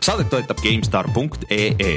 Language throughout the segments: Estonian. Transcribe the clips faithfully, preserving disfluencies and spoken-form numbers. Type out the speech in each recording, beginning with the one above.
Saadet toetab GameStar punkt ee.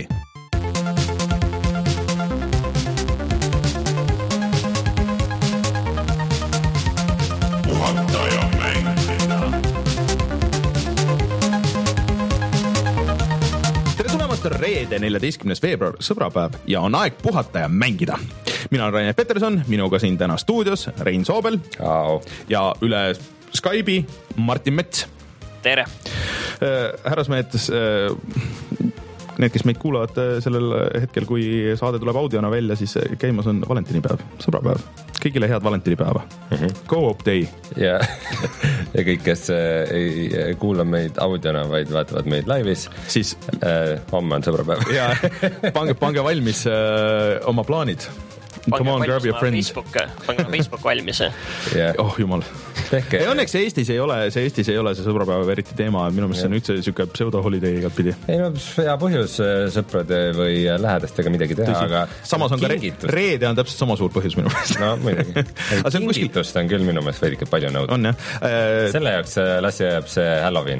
Reede neljateistkümnes veebruar, sõbrapäev ja on aeg puhata ja mängida. Mina olen Rainer Peterson, minuga siin täna stuudios Rein Soobel Au. ja üle Skype'i Martin Mets. Tere! Härrasmehed, need, kes meid kuulavad sellel hetkel, kui saade tuleb audiona välja, siis käimas on valentinipäev, sõbrapäev. Kõigile head valentinipäeva. Mm-hmm. Go-up day. Ja, ja kõik, kes ei kuula meid audiona, vaid vaatavad meid laivis, siis äh, homme on sõbrapäev. Ja, pange, pange valmis äh, oma plaanid. Pange Come on, grab your friend. Facebook, pange Facebook valmis. Yeah. Oh, jumal. Tehke. Ei, õnneks Eestis ei ole, see Eestis ei ole see sõbrapäev eriti teema. Minu mõttes see on üldse siuke pseudo-holiday igat pidi. Ei no, hea põhjus sõprade või lähedastega midagi teha, Tõsi. Aga samas on kingitus. Ka re- reede on täpselt sama suur põhjus minu mõttes. No, muidugi. Kingitust on küll minu mõttes veidike palju nõud. On, jah. Äh... Selle jaoks lassi jääb see Halloween.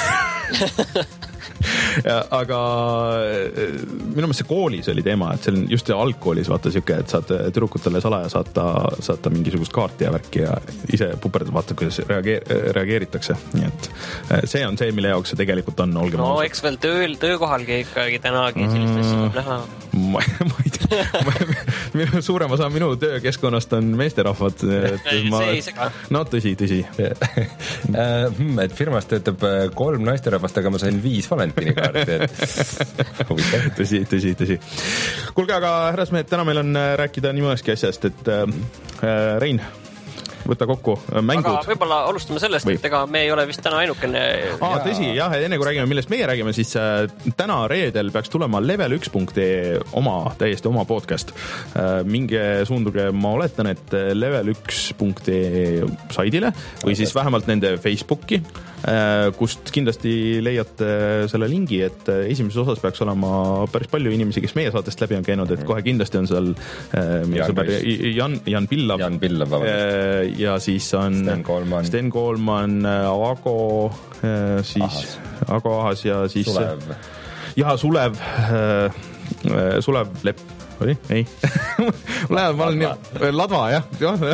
Ja, aga minu meelest see koolis oli teema, et see on just algkoolis vaata siuke, et saad tüdrukutele salaja saata, saata mingisugust kaarti ja värki ja ise puperdad vaata, kuidas reageer, reageeritakse. Nii et see on see, mille jaoks see tegelikult on. Olge no eks veel tööl, töökohalgi ikkagi tänagi sellist asja saab näha. Ma, ma ei tea. Minu suurem osa minu töökeskkonnast on meesterahvad. Ma... See ei sega. No tõsi, tõsi. Et firmas töötab kolm naisterahvast, aga ma sain viis valentini kaarti, et huvitav. Tõsi, tõsi, tõsi. Kuulge, aga härrasmehed, täna meil on rääkida nii mõneski asjast, et äh, Rein, võtta kokku mängud. Aga võib-olla alustame sellest, või? Et ega me ei ole vist täna ainukene... Aa, tõsi, jah, enne kui räägime, millest meie räägime, siis äh, täna reedel peaks tulema level üks punkt ee oma, täiesti oma podcast. Äh, minge suunduge, ma oletan, et level üks punkt ee saidile või siis vähemalt nende Facebooki, äh, kust kindlasti leiate selle lingi, et esimeses osas peaks olema päris palju inimesi, kes meie saatest läbi on käinud, et kohe kindlasti on seal äh, meie Jan, sõber Jan, Jan Pillav. Jan Pillav, vabandust. Ja siis on Sten Koolman, Sten Koolman, Ago, siis Ahas. Ago Ahas ja siis Sulev. Ja Sulev, Sulev Lepp, oli? Ei. ma olen nii, Ladva, jah.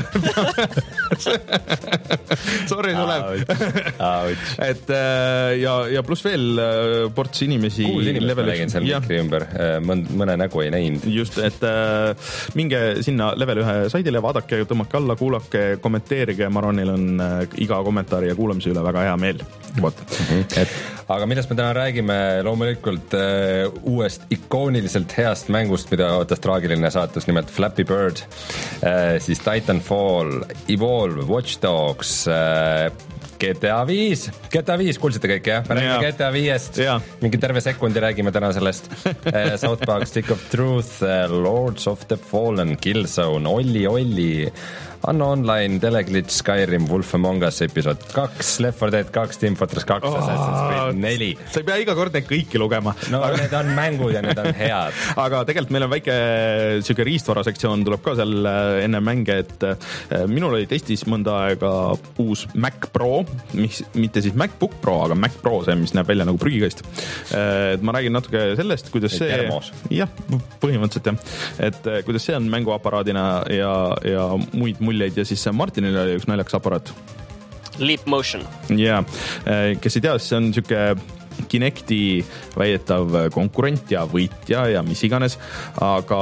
Sorry, Sulev. et ja, ja pluss veel ports inimesi. Kuul inimest ma nägin seal mikri ümber, mõne nägu ei näinud. Just, et minge sinna level ühe saidile, vaadake, tõmmake alla, kuulake, kommenteerige, ma arvan, neil on iga kommentaari ja kuulamise üle väga hea meel. Vot. Mm-hmm. Et, aga millest me täna räägime, loomulikult uh, uuest ikooniliselt heast mängust, mida ootas traagiline saatus, nimelt Flappy Bird, uh, siis Titanfall, Evolve, Watch Dogs, uh, G T A viis, G T A viis, kuulsite kõik, jah? Me räägime G T A viiest, mingi terve sekundi räägime täna sellest. uh, South Park, Stick of Truth, uh, Lords of the Fallen, Killzone, Olli, Olli, Anno Online, Teleglitch, Skyrim, Wolf Among Us, episood kaks, Left four Dead kaks, Team Fortress kaks, oh, Assassin's Creed neli. Sa ei pea iga kord need kõiki lugema. No aga... need on mängud ja need on head. Aga tegelikult meil on väike siuke riistvara sektsioon tuleb ka seal enne mänge, et minul oli testis mõnda aega uus Mac Pro, mis, mitte siis MacBook Pro, aga Mac Pro, see, mis näeb välja nagu prügikast. Et ma räägin natuke sellest, kuidas see... Termos. Jah, põhimõtteliselt jah. Et kuidas see on mänguaparaadina ja, ja muid muljeid ja siis Martinil oli üks naljakas aparaat. Leap Motion. Ja, kes ei tea, see on siuke Kinecti väidetav konkurent ja võitja ja mis iganes, aga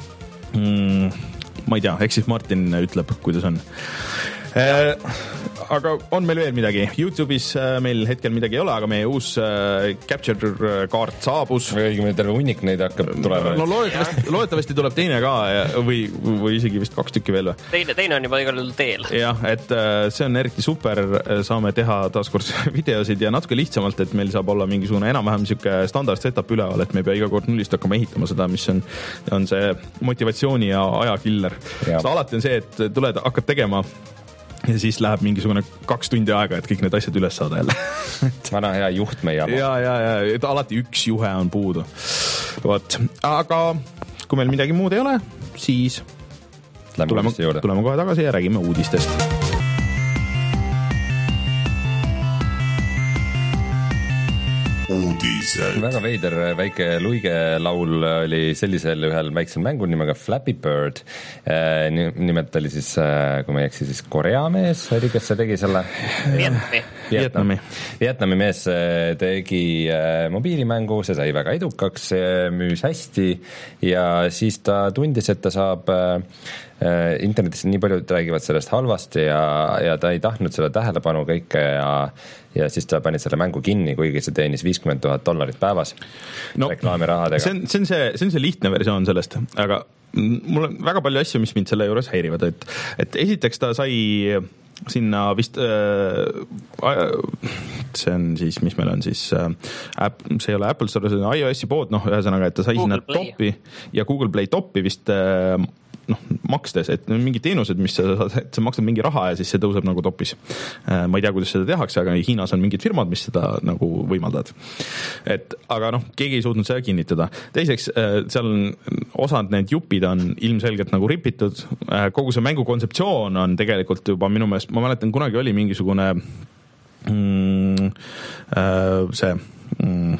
mm, ma ei tea, eks siis Martin ütleb, kuidas on. Äh, aga on meil veel midagi. YouTube'is meil hetkel midagi ei ole, aga meie uus äh, capture kaart saabus. Õigem, terve hunnik neid hakkab tulema. No loodetavasti, loodetavasti tuleb teine ka või, või isegi vist kaks tükki veel. Teine, teine on juba igal teel. Jah, et äh, see on eriti super. Saame teha taaskord videosid ja natuke lihtsamalt, et meil saab olla mingisugune enam-vähem siuke standard setup üleval, et me ei pea iga kord nullist hakkama ehitama seda, mis on, on see motivatsiooni ja ajakiller. Ja. Alati on see, et tuled, hakkad tegema ja siis läheb mingisugune kaks tundi aega, et kõik need asjad üles saada jälle. Vana hea juhtme jama. Ja, ja, ja, et alati üks juhe on puudu. Vot. Aga kui meil midagi muud ei ole, siis tuleme, tuleme kohe tagasi ja räägime uudistest. uudised. väga veider väike luige laul oli sellisel ühel väiksel mängul nimega Flappy Bird. Nimelt oli siis, kui ma ei eksi, siis Korea mees oli, kes see tegi selle? Vietnami. Vietnami. Vietnami mees tegi mobiilimängu, see sai väga edukaks, müüs hästi ja siis ta tundis, et ta saab internetis nii palju räägivad sellest halvasti ja, ja ta ei tahtnud seda tähelepanu kõike ja, ja siis ta pani selle mängu kinni, kuigi see teenis viiskümmend tuhat dollarit päevas no, reklaamirahadega. See on, see, on see, see on see lihtne versioon sellest, aga mul on väga palju asju, mis mind selle juures häirivad, et, et esiteks ta sai sinna vist äh, see on siis, mis meil on siis äh, App, see ei ole Apple Store, see on iOS-i pood, noh, ühesõnaga, et ta sai Google sinna Play. Topi ja Google Play topi vist äh, noh, makstes, et mingid teenused, mis sa saad, et sa maksad mingi raha ja siis see tõuseb nagu topis. Ma ei tea, kuidas seda tehakse, aga Hiinas on mingid firmad, mis seda nagu võimaldavad. Et, aga noh, keegi ei suutnud seda kinnitada. Teiseks, seal on, osad need jupid on ilmselgelt nagu ripitud. Kogu see mängu kontseptsioon on tegelikult juba minu meelest, ma mäletan, kunagi oli mingisugune mm, see mm,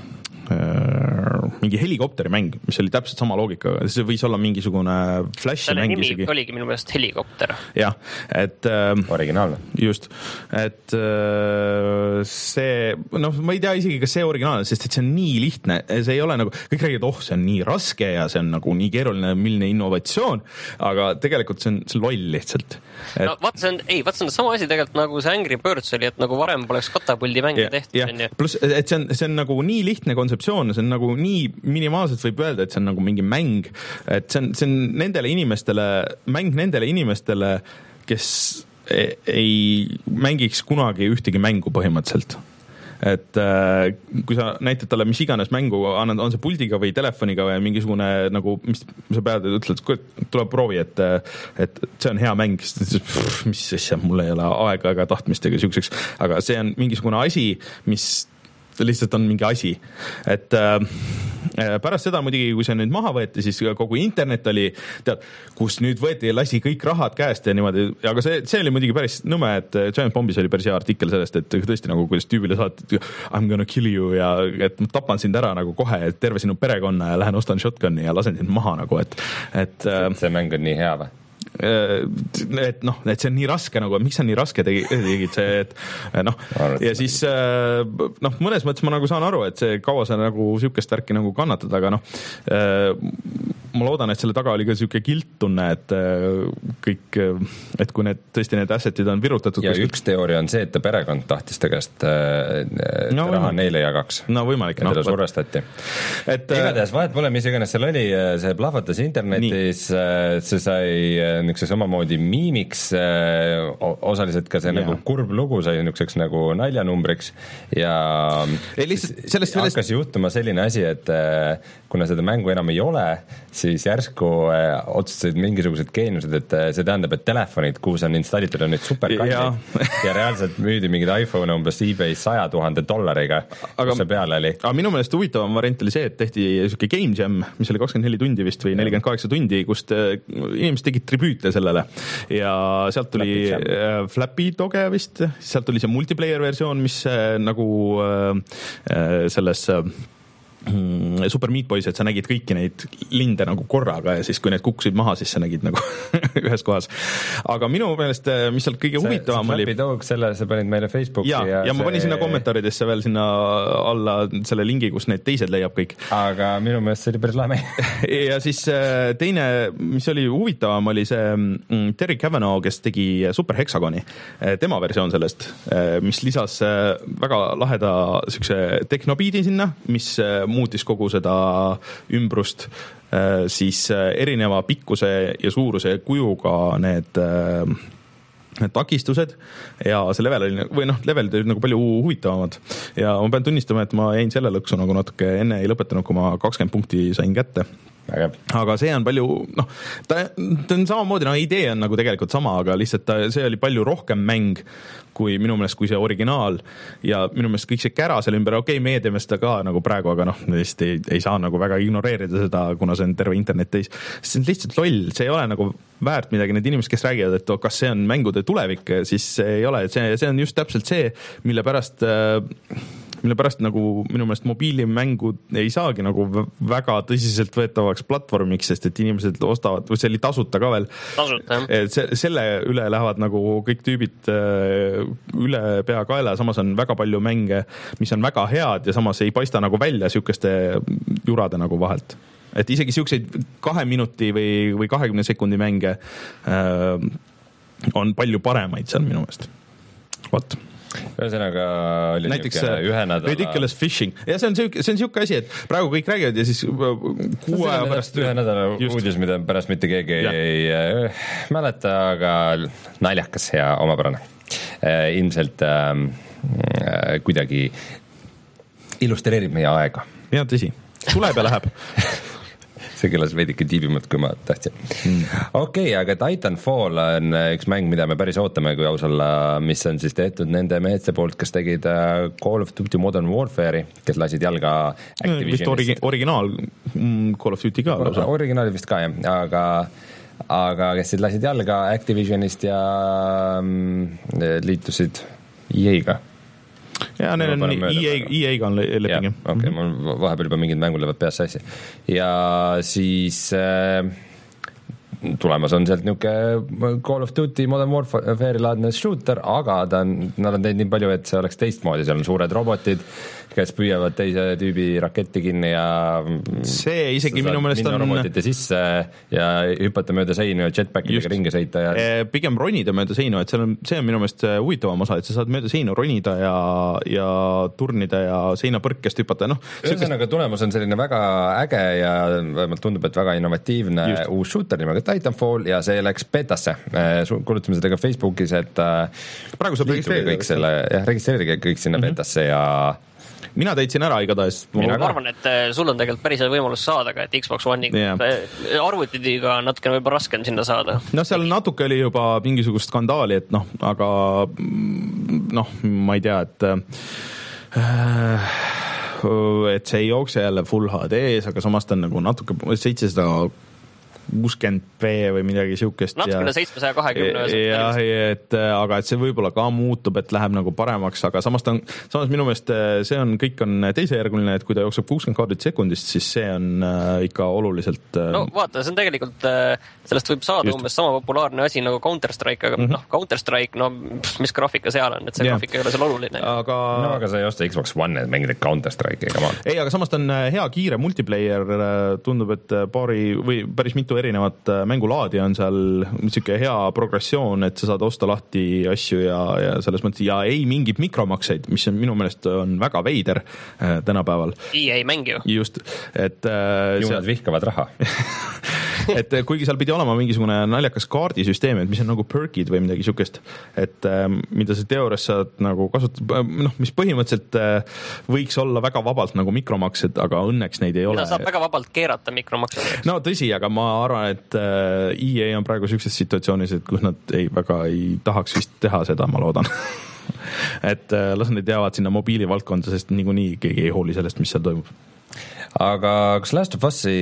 mingi helikopterimäng, mis oli täpselt sama loogikaga, see võis olla mingisugune flashi mäng isegi. Selle nimi oligi minu meelest helikopter. Jah, et originaalne. Just, et see, noh, ma ei tea isegi, kas see originaalne, sest et see on nii lihtne, see ei ole nagu, kõik räägivad, oh, see on nii raske ja see on nagu nii keeruline, milline innovatsioon, aga tegelikult see on, see on loll lihtsalt. Et... No vaat see on, ei, vaat see on sama asi tegelikult nagu see Angry Birds oli, et nagu varem poleks katapuldi mänge ja, tehtud. Ja. Plus, et see on, see on nagu nii lihtne kontseptsioon, see on nagu nii minimaalselt võib öelda, et see on nagu mingi mäng, et see on, see on nendele inimestele, mäng nendele inimestele, kes ei, ei mängiks kunagi ühtegi mängu põhimõtteliselt. Et äh, kui sa näitad talle mis iganes mängu, annad, on see puldiga või telefoniga või mingisugune nagu, mis sa pead, ütled, tuleb proovi, et, et see on hea mäng, mis asja, mul ei ole aega ega tahtmist ega siukseks, aga see on mingisugune asi, mis lihtsalt on mingi asi, et äh, pärast seda muidugi, kui see nüüd maha võeti, siis kogu internet oli, tead, kus nüüd võeti ja lasi kõik rahad käest ja niimoodi, aga see, see oli muidugi päris nõme, et Giant Bombis oli päris hea artikkel sellest, et tõesti nagu, kuidas tüübile saad I'm gonna kill you ja et ma tapan sind ära nagu kohe, et terve sinu perekonna ja lähen ostan shotgunni ja lasen sind maha nagu, et, et see mäng on nii hea või? et noh, et see on nii raske nagu, miks sa nii raske tegid see, et noh, ja siis noh, mõnes mõttes ma nagu saan aru, et see kaua sa nagu sükest värki nagu kannatad, aga noh, ma loodan, et selle taga oli ka süke kilttunne, et kõik, et kui need tõesti need assetid on virutatud. Ja üks teooria on see, et ta perekond tahtis tegast no, raha neile jagaks. No võimalik. Nendele no, survestati. Et, igatahes vahet pole, mis iganes seal oli, see plahvatas internetis, nii. See sai niisuguse samamoodi miimiks, osaliselt ka see ja. Nagu kurb lugu sai niisuguseks nagu naljanumbriks ja ei, lihtsalt, sellest hakkas sellest... juhtuma selline asi, et kuna seda mängu enam ei ole, siis järsku otsustasid mingisugused geeniused, et see tähendab, et telefonid, kuhu see on installitud, on nüüd superkallid ja. ja reaalselt müüdi mingid iPhone umbes eBay's saja tuhande dollariga, kus see peale oli. Aga minu meelest huvitavam variant oli see, et tehti niisugune Game Jam, mis oli kakskümmend neli tundi vist või nelikümmend kaheksa tundi, kust inimesed tegid tribüüte sellele ja sealt tuli Flappy, Flappy Doge vist, sealt tuli see multiplayer versioon, mis nagu äh, selles äh, Super Meat Boys, et sa nägid kõiki neid linde nagu korraga ja siis kui need kukkusid maha, siis sa nägid nagu ühes kohas. Aga minu meelest, mis seal kõige see, huvitavam see oli... Flappy Dog, selle sa panid meile Facebooki. Ja, ja, ja see... ma panin sinna kommentaaridesse veel sinna alla selle lingi, kus need teised leiab kõik. Aga minu meelest see oli päris lahe. ja siis teine, mis oli huvitavam, oli see Terry Cavanaugh, kes tegi Super Hexagoni, tema versioon sellest, mis lisas väga laheda sükse teknobiidi sinna, mis muutis kogu seda ümbrust, siis erineva pikkuse ja suuruse kujuga need, need takistused ja see level oli, või noh, levelid olid nagu palju huvitavamad ja ma pean tunnistama, et ma jäin selle lõksu nagu natuke enne ei lõpetanud, kui ma kakskümmend punkti sain kätte. Aga see on palju, noh, ta, ta on samamoodi, no idee on nagu tegelikult sama, aga lihtsalt ta, see oli palju rohkem mäng kui minu meelest, kui see originaal ja minu meelest kõik see kära selle ümber, okei, okay, meie teeme seda ka nagu praegu, aga noh, lihtsalt ei, ei saa nagu väga ignoreerida seda, kuna see on terve internet täis. See on lihtsalt loll, see ei ole nagu väärt midagi, need inimesed, kes räägivad, et kas see on mängude tulevik, siis see ei ole, see, see on just täpselt see, mille pärast äh, mille pärast nagu minu meelest mobiilimängud ei saagi nagu väga tõsiselt võetavaks platvormiks, sest et inimesed ostavad, või see oli tasuta ka veel. Tasuta, jah. Se, selle üle lähevad nagu kõik tüübid üle pea kaela, samas on väga palju mänge, mis on väga head ja samas ei paista nagu välja sihukeste jurade nagu vahelt. Et isegi siukseid kahe minuti või, või kahekümne sekundi mänge äh, on palju paremaid seal minu meelest. Vot. Ühesõnaga oli näiteks ühe nädala ridiculous fishing. Ja see on siuke, see on siuke asi, et praegu kõik räägivad ja siis kuu aja pärast ühe nädala just. Uudis, mida pärast mitte keegi ja. ei äh, mäleta, aga naljakas ja omapärane. Äh, ilmselt äh, kuidagi illustreerib meie aega. Ja tõsi. Tuleb ja läheb. See kõlas veidike tiibimalt, kui ma tahtsin. Mm. Okei, okay, aga Titanfall on üks mäng, mida me päris ootame, kui aus olla, mis on siis tehtud nende meeste poolt, kes tegid Call of Duty Modern Warfare'i, kes lasid jalga Activisionist. Vist origi- originaal Call of Duty ka. Or- originaali vist ka, jah, aga aga kes siis lasid jalga Activisionist ja mm, liitusid E A-ga. Ja neil on E A-ga on leping. Okei, mul vahepeal juba mingid mängud lähevad peasse asja. Ja siis äh, tulemas on sealt niisugune Call of Duty Modern Warfare laadne shooter, aga ta on, nad on teinud nii palju, et see oleks teistmoodi, seal on suured robotid, kes püüavad teise tüübi raketti kinni ja see isegi minu meelest on robotite sisse ja hüpata mööda seinu ja jetpackidega ringi sõita ja pigem ronida mööda seinu, et see on, see on minu meelest huvitavam osa, et sa saad mööda seinu ronida ja, ja turnida ja seinapõrkest hüpata, noh ühesõnaga tulemus on selline väga äge ja vähemalt tundub, et väga innovatiivne just. Uus shooter nimega Titanfall ja see läks betasse, kuulutame seda ka Facebookis, et praegu saab registreerida kõik selle, jah, registreerige kõik sinna mm-hmm. betasse ja mina täitsin ära igatahes. Ma arvan, et sul on tegelikult päris võimalus saada ka, et Xbox One'i yeah. arvutidiga natuke võib-olla raske on sinna saada. No seal natuke oli juba mingisugust skandaali, et noh, aga noh, ma ei tea, et äh, et see ei jookse jälle full H D-s, aga samas ta on nagu natuke seitsesada kuuskümmend p või midagi siukest. Natukene seitsmesaja kahekümne. Jah, et, aga et see võib-olla ka muutub, et läheb nagu paremaks, aga samas ta on, samas minu meelest see on, kõik on teisejärguline, et kui ta jookseb kuuskümmend kaardit sekundist, siis see on ikka oluliselt. No vaata, see on tegelikult, sellest võib saada just. Umbes sama populaarne asi nagu Counter-Strike, aga mm-hmm. noh, Counter-Strike, no mis graafika seal on, et see yeah. graafika ei ole seal oluline. Aga... No aga sa ei osta Xbox One, et mängida Counter-Strike'i, ega ma. Ei, aga samas ta on hea kiire multiplayer, tundub, et paari või päris mitu erinevat mängulaadi on seal niisugune hea progressioon, et sa saad osta lahti asju ja, ja selles mõttes ja ei mingid mikromakseid, mis on minu meelest on väga veider äh, tänapäeval. E A mäng ju. Just, et äh, ju nad vihkavad raha. et kuigi seal pidi olema mingisugune naljakas kaardisüsteem, et mis on nagu perkid või midagi siukest, et äh, mida sa teoorias saad nagu kasutada, noh, mis põhimõtteliselt äh, võiks olla väga vabalt nagu mikromaksed, aga õnneks neid ei ole. Mida saab väga vabalt keerata mikromaksed. No tõsi, aga ma arvan, et äh, E A on praegu siukses situatsioonis, et kus nad ei, väga ei tahaks vist teha seda, ma loodan. et äh, las nad jäävad sinna mobiilivaldkonda, sest niikuinii keegi ei hooli sellest, mis seal toimub. Aga kas Last of Us'i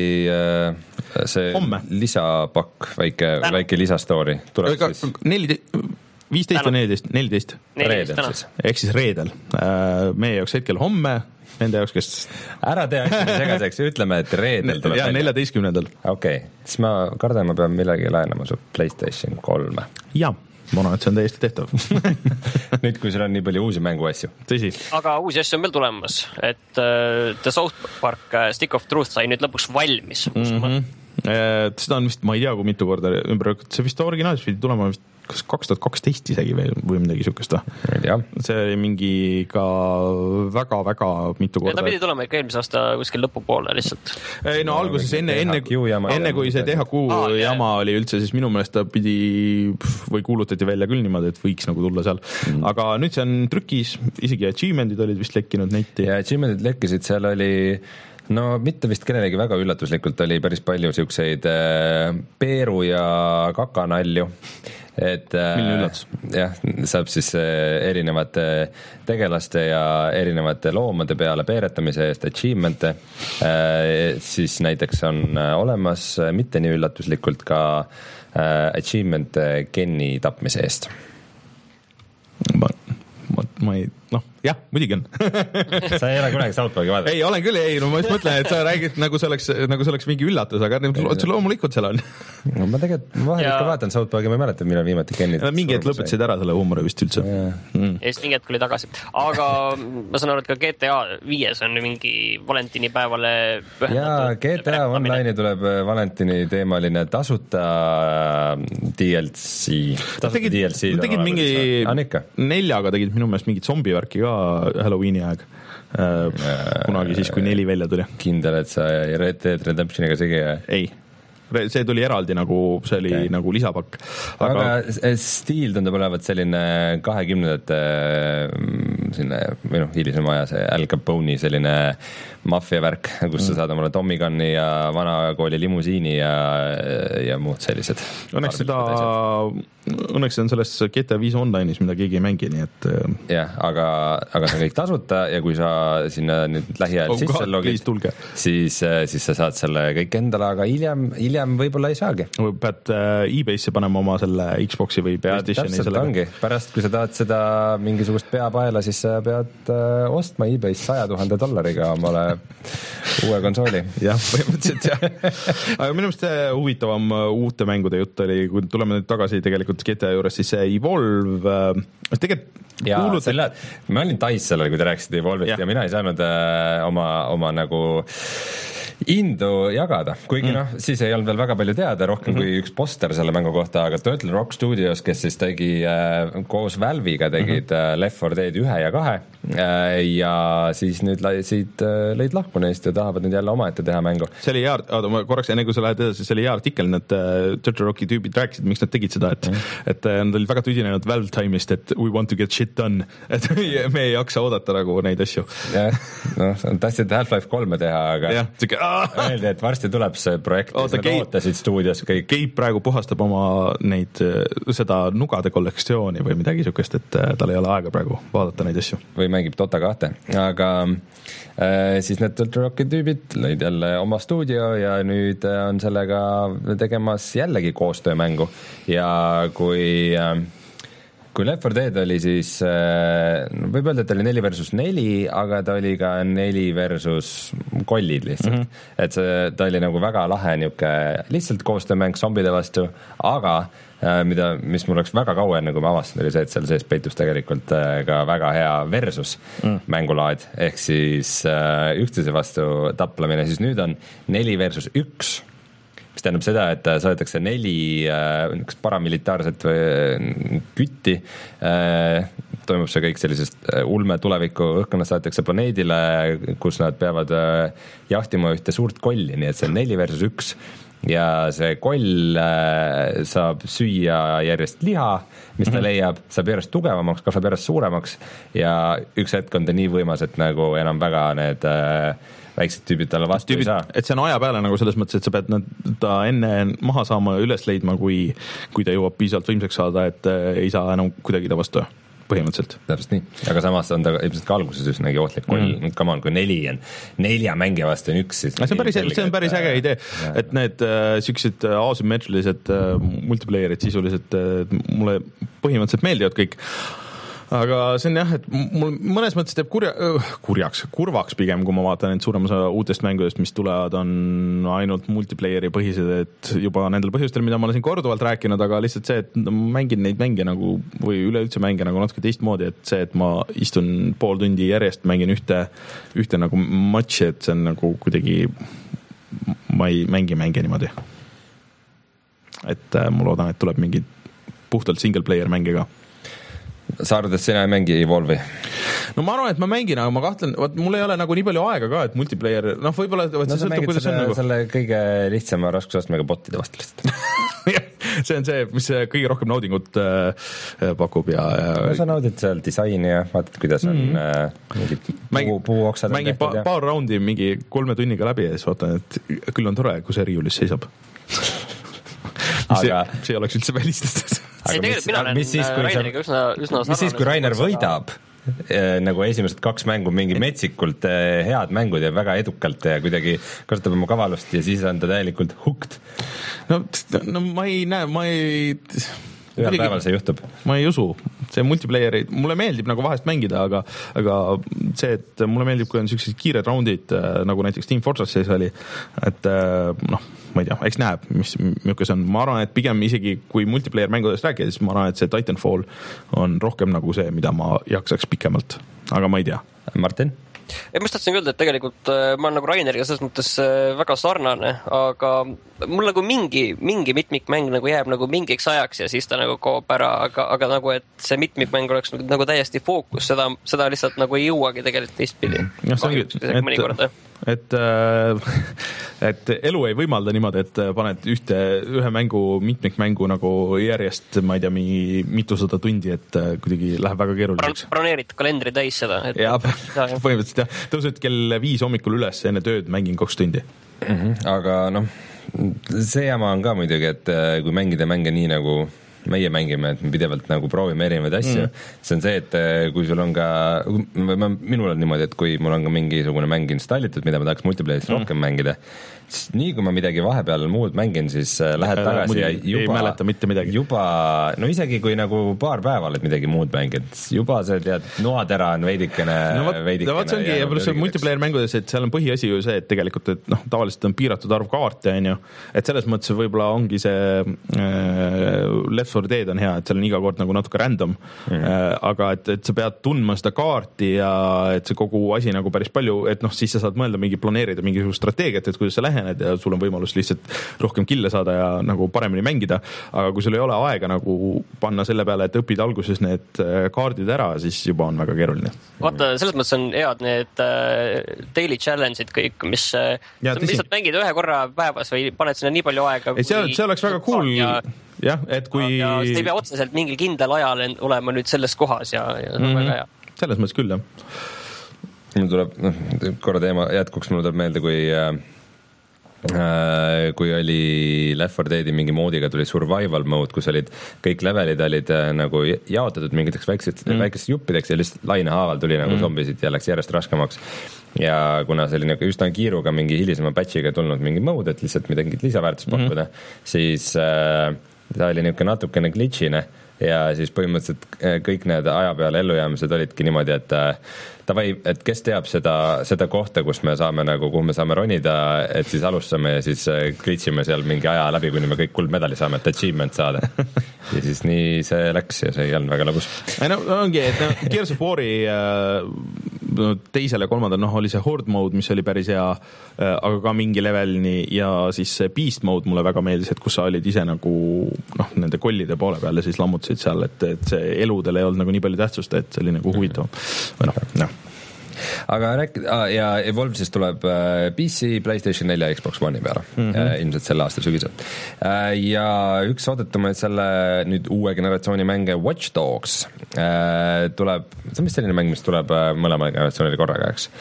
see Homme. lisapakk, väike, väike lisastory tuleb Ega, siis? neliteist, viisteist või neliteist? neliteist. Reedel siis. Ehk siis reedel. Meie jaoks hetkel homme, nende jaoks, kes... Ära tee asjade segaseks, ütleme, et reedel tuleb. Ja neljateistkümnendal. Okei, okay. Siis ma kardan, ma pean millegi laenama su PlayStation kolme. Jaa. Ma arvan, et see on täiesti tehtav. Nüüd, kui sul on nii palju uusi mänguasju. Tõsi. Aga uusi asju on veel tulemas, et uh, The South Park uh, Stick of Truth sai nüüd lõpuks valmis. Mm-hmm. Seda on vist, ma ei tea, kui mitu korda ümber, see vist originaalis pidi tulema vist kas kaks tuhat kaksteist isegi või, või midagi siukest. See oli mingi ka väga-väga mitu korda. Ja ta pidi tulema ikka eelmise aasta kuskil lõpupoole lihtsalt. Ei, no alguses enne, enne, enne kui see T H Q ah, jama oli üldse, siis minu meelest ta pidi või kuulutati välja küll niimoodi, et võiks nagu tulla seal. Mm. Aga nüüd see on trükis, isegi achievement'id olid vist lekkinud netti. Ja achievement'id lekkisid, seal oli no mitte vist kellelegi väga üllatuslikult oli päris palju siukseid äh, peeru ja kakanalju, et äh, jah, saab siis äh, erinevate tegelaste ja erinevate loomade peale peeretamise eest achievement'e, äh, siis näiteks on äh, olemas äh, mitte nii üllatuslikult ka äh, achievement Kenny tapmise eest. Ma, ma, ma ei, noh jah, muidugi on. Sa ei ole kunagi South Parki vaadanud? Ei, olen küll, ei, no ma just mõtlen, et sa räägid nagu see oleks, nagu see oleks mingi üllatus, aga otse loomulikult seal on. No ma tegelikult vahel ikka vaatan South Parki, ma ei mäleta, millal viimati Kenit. Mingi hetk lõpetasid ära selle huumori vist üldse. Mm. Ja siis mingi hetk oli tagasi. Aga ma saan aru, et ka G T A viies on mingi valentinipäevale jaa, G T A Online'i tuleb Valentini teemaline tasuta D L C. Tasuta tegid, D L C. Nad tegid mingi neljaga tegid minu meelest mingit zombivärki ka Halloweeni aeg. Kunagi siis, kui neli välja tuli. Kindel, et sa Red Dead Redemptioniga segi? Ei. See tuli eraldi nagu, see oli okay. nagu lisapakk. Aga, aga stiil tundub olevat selline kahekümnendate selline, või noh, hilisem aja see Al Capone'i selline maffiavärk, kus mm. sa saad omale Tommy Gunni ja vanakooli limusiini ja, ja muud sellised. Õnneks seda, õnneks on selles G T A viis online'is, mida keegi ei mängi, nii et jah, aga, aga see on kõik tasuta ja kui sa sinna nüüd lähiajal oh, sisse logid, siis, siis sa saad selle kõik endale, aga hiljem, hiljem võib-olla ei saagi. Pead eBay'sse panema oma selle Xbox'i või PlayStationi. Täpselt ongi, pärast kui sa tahad seda mingisugust peapaela, siis sa pead ostma eBay'st saja tuhande dollariga omale uue konsooli. jah, põhimõtteliselt jah. Aga minu meelest huvitavam uute mängude jutt oli, kui tuleme nüüd tagasi tegelikult G T A juures, siis see Evolve tegelikult ja kuulut... selle, ma olin tais sellel, kui te rääkisite Evolve'ist ja. ja mina ei saanud äh, oma, oma nagu indu jagada, kuigi mm. noh, siis ei olnud veel väga palju teada, rohkem mm-hmm. kui üks poster selle mängu kohta, aga Turtle Rock Studios, kes siis tegi äh, koos Valve'iga tegid mm-hmm. äh, Left four Dead ühe ja kahe äh, ja siis nüüd siit äh, lõid lahku neist ja tahavad nüüd jälle omaette teha mängu. See oli hea, oota, ma korraks enne kui sa lähed edasi, see oli hea artikkel, need äh, Turtle Rocki tüübid rääkisid, miks nad tegid seda, et, mm-hmm. et äh, nad olid väga tüdinenud Valve Time'ist, et we want to get shit done, et me ei jaksa oodata nagu neid asju. jah, noh, tahtsid Half-Life kolme teha, aga jah, siuke öeldi, et varsti tuleb see projekt, mis nad ootasid stuudios kõik. Keip praegu puhastab oma neid, seda nugade kollektsiooni või midagi siukest, et tal ei ole aega praegu vaadata neid asju. Või mängib Dota kahte, aga äh, siis need Turtle Rocki tüübid lõid jälle oma stuudio ja nüüd on sellega tegemas jällegi koostöömängu ja kui äh, kui Left four Dead oli siis, võib öelda, et oli neli versus neli, aga ta oli ka neli versus kollid lihtsalt. Mm-hmm. Et see, ta oli nagu väga lahe niuke lihtsalt koostöömäng zombide vastu, aga mida, mis mul oleks väga kaua enne, kui ma avastasin, oli see, et seal sees peitus tegelikult ka väga hea versus mm. mängulaad, ehk siis üksteise vastu taplamine, siis nüüd on neli versus üks, mis tähendab seda, et saadetakse neli äh, paramilitaarset kütti, äh, toimub see kõik sellisest ulme tuleviku õhkkonnas, saadetakse planeedile, kus nad peavad äh, jahtima ühte suurt kolli, nii et see on neli versus üks ja see koll äh, saab süüa järjest liha, mis ta mm-hmm. leiab, saab järjest tugevamaks, kasvab järjest suuremaks ja üks hetk on ta nii võimas, et nagu enam väga need äh, väiksed tüübid talle vastu tüübid, ei saa. Et see on aja peale nagu selles mõttes, et sa pead ta enne maha saama ja üles leidma, kui, kui ta jõuab piisavalt võimsaks saada, et ei saa enam kuidagi ta vastu põhimõtteliselt. Täpselt nii, aga samas on ta ilmselt ka alguses üsnagi ohtlik koll, mm. come on, kui neli on, nelja mängija vastu on üks, siis see on päris, see on päris äge idee, et need äh, siuksed asümmeetrilised äh, multiplayerid sisuliselt äh, mulle põhimõtteliselt meeldivad kõik. Aga see on jah, et mul mõnes mõttes teeb kurja, kurjaks, kurvaks pigem, kui ma vaatan neid suurem osa uutest mängudest, mis tulevad, on ainult multiplayeri põhised, et juba nendel põhjustel, mida ma olen siin korduvalt rääkinud, aga lihtsalt see, et mängin neid mänge nagu, või üleüldse mänge nagu natuke teistmoodi, et see, et ma istun pool tundi järjest, mängin ühte, ühte nagu matši, et see on nagu kuidagi, ma ei mängi mänge niimoodi. Et ma loodan, et tuleb mingi puhtalt single player mänge ka. Sa arvad, et sina ei mängi Evolve'i? No ma arvan, et ma mängin, aga ma kahtlen, vaat mul ei ole nagu nii palju aega ka, et multiplayer, noh võib-olla no, see sõltub, kuidas selle, on nagu selle kõige lihtsama raskusastmega botide vastu lihtsalt. See on see, mis kõige rohkem naudingut äh, pakub ja, ja... No, sa naudid seal disaini ja vaatad, kuidas on mm. äh, mingid puu, puuoksad mängi pa, ja... paar raundi mingi kolme tunniga läbi ja siis vaatan, et küll on tore, kui see riiulis seisab. Aga... See, see oleks üldse välistatud. Ei, tegelikult mina olen Raineriga üsna, üsna mis siis, kui Rainer võidab äh, nagu esimesed kaks mängu mingi metsikult äh, head mängud ja väga edukalt ja kuidagi kasutab oma kavalust ja siis on ta täielikult hooked? No, no ma ei näe, ma ei... Ühel päeval see juhtub. Ma ei usu. see multiplayeri, mulle meeldib nagu vahest mängida, aga aga see, et mulle meeldib, kui on sellised kiired roundid, nagu näiteks Team Fortress oli, et noh, ma ei tea, eks näeb, mis milline see on. Ma arvan, et pigem isegi kui multiplayer mängudest rääkida, siis ma arvan, et see Titanfall on rohkem nagu see, mida ma jaksaks pikemalt, aga ma ei tea. Martin? Ja ma tahtsin öelda, et tegelikult ma olen nagu Raineriga selles mõttes väga sarnane, aga mul nagu mingi, mingi mitmikmäng nagu jääb nagu mingiks ajaks ja siis ta nagu koob ära, aga, aga nagu, et see mitmikmäng oleks nagu, nagu täiesti fookus, seda, seda lihtsalt nagu ei jõuagi tegelikult teistpidi. Ja, Kahjuks, et, mõnikord, et, et elu ei võimalda niimoodi, et paned ühte, ühe mängu, mitmikmängu nagu järjest, ma ei tea, mitusada tundi, et kuidagi läheb väga keeruliseks. Broneerid kalendri täis seda. Et ja, põhimõtteliselt jah. Tõused kell viis hommikul üles, enne tööd mängin kaks tundi. Mm-hmm. Aga noh, see jama on ka muidugi, et kui mängida mänge nii nagu meie mängime, et me pidevalt nagu proovime erinevaid asju, mm. see on see, et kui sul on ka, minul on niimoodi, et kui mul on ka mingisugune mäng installitud, mida ma tahaks multiplayer'is mm. rohkem mängida, siis nii kui ma midagi vahepeal muud mängin, siis lähed tagasi ja juba, juba, no isegi kui nagu paar päeva oled midagi muud mängid, juba see tead, noatera on veidikene no, võt, veidikene. Võt, see ongi, ja pluss multiplayer mängudes, et seal on põhiasi ju see, et tegelikult, et noh, tavaliselt on piiratud arv kaarte, on ju, et selles mõttes võib-olla ongi see äh, Left four Dead on hea, et seal on iga kord nagu natuke random, mm. äh, aga et, et sa pead tundma seda kaarti ja et see kogu asi nagu päris palju, et noh, siis sa saad mõelda mingi, planeerida mingisugust strateegiat, et kuidas sa lähed ja sul on võimalus lihtsalt rohkem kille saada ja nagu paremini mängida, aga kui sul ei ole aega nagu panna selle peale, et õpid alguses need kaardid ära, siis juba on väga keeruline. Vaata, selles mõttes on head need uh, daily challenge'id kõik, mis ja, sa lihtsalt mängid ühe korra päevas või paned sinna nii palju aega. Ei, see, see oleks väga cool. Ja, jah, et kui... Ja sa ei pea otseselt mingil kindel ajal olema nüüd selles kohas ja, ja mm-hmm. väga hea. Selles mõttes küll, jah. Mul tuleb, noh, korra teema jätkuks, mul tuleb meelde, kui Uh, kui oli Left four Deadi mingi moodiga tuli survival mode, kus olid kõik levelid olid uh, nagu jaotatud mingiteks väikeseks, mm. väikeseks juppideks ja lihtsalt lainehaaval tuli nagu mm. zombisid ja läks järjest raskemaks. Ja kuna see oli nagu üsna kiiruga mingi hilisema patchiga tulnud mingi mode, et lihtsalt midagi lisaväärtust pakkuda, mm. siis uh, ta oli niisugune natukene glitchine ja siis põhimõtteliselt kõik need aja peale ellujäämised olidki niimoodi, et tavai, et kes teab seda, seda kohta, kus me saame nagu, kuhu me saame ronida, et siis alustame ja siis glitsime seal mingi aja läbi, kuni me kõik kuldmedali saame, et achievement saada. Ja siis nii see läks ja see ei olnud väga lõbus. No ongi, et no, Gears of War'i no, teisele kolmandal, noh, oli see Horde mode, mis oli päris hea, aga ka mingi levelini ja siis see Beast mode mulle väga meeldis, et kus sa olid ise nagu noh, nende kollide poole peal ja siis lammutasid seal, et, et see eludel ei olnud nagu nii palju tähtsust, et see oli nagu huvitav. Või noh, noh. Aga rääk- ah, ja Evolve siis tuleb P C, PlayStation four ja Xbox One'i peale mm -hmm. ilmselt selle aasta sügisel. Ja üks oodatamaid selle nüüd uue generatsiooni mänge Watch Dogs tuleb, see on vist selline mäng, mis tuleb mõlema generatsioonile korraga, eks.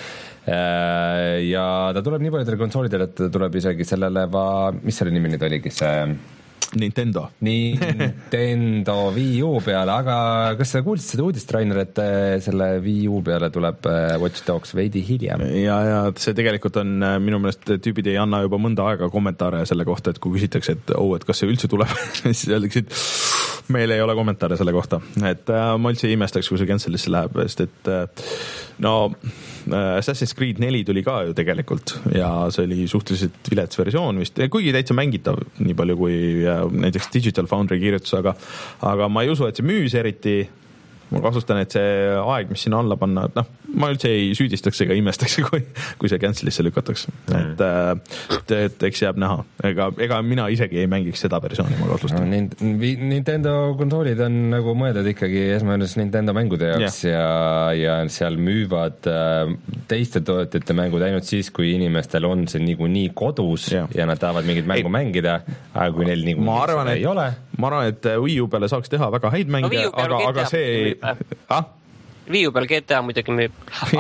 Ja ta tuleb nii paljudele konsoolidele, et ta tuleb isegi sellele, va, mis selle nimi nüüd oligi, see Nintendo. Nintendo Wii U peale, aga kas sa kuulsid seda uudist, Rainer, et selle Wii U peale tuleb Watch Dogs veidi hiljem? Ja, ja see tegelikult on, minu meelest tüübid ei anna juba mõnda aega kommentaare selle kohta, et kui küsitakse, et oh, et kas see üldse tuleb, siis öeldakse, et meil ei ole kommentaare selle kohta. Et äh, ma üldse imestaks, kui see cancelisse läheb, sest et äh, no Assassin's Creed four tuli ka ju tegelikult ja see oli suhteliselt vilets versioon vist, kuigi täitsa mängitav nii palju kui ja, näiteks Digital Foundry kirjutus, aga, aga ma ei usu, et see müüs eriti. Ma kasustan, et see aeg, mis sinna alla panna, et noh, ma üldse ei süüdistaks ega imestaks, kui, kui see cancelisse lükataks. Mm. Et, et, et eks jääb näha. Ega, ega mina isegi ei mängiks seda versiooni, ma kasustan. No, Nintendo konsoolid on nagu mõeldud ikkagi esmajoones Nintendo mängude jaoks ja, ja, ja seal müüvad teiste tootjate mängud ainult siis, kui inimestel on see niikuinii kodus ja, ja nad tahavad mingit mängu ei. mängida, aga kui neil niikuinii ei ole. Ma arvan, et Wii U peale saaks teha väga häid mänge, no, aga, aga see ei... Ah? Wii U peal G T A muidugi müüb.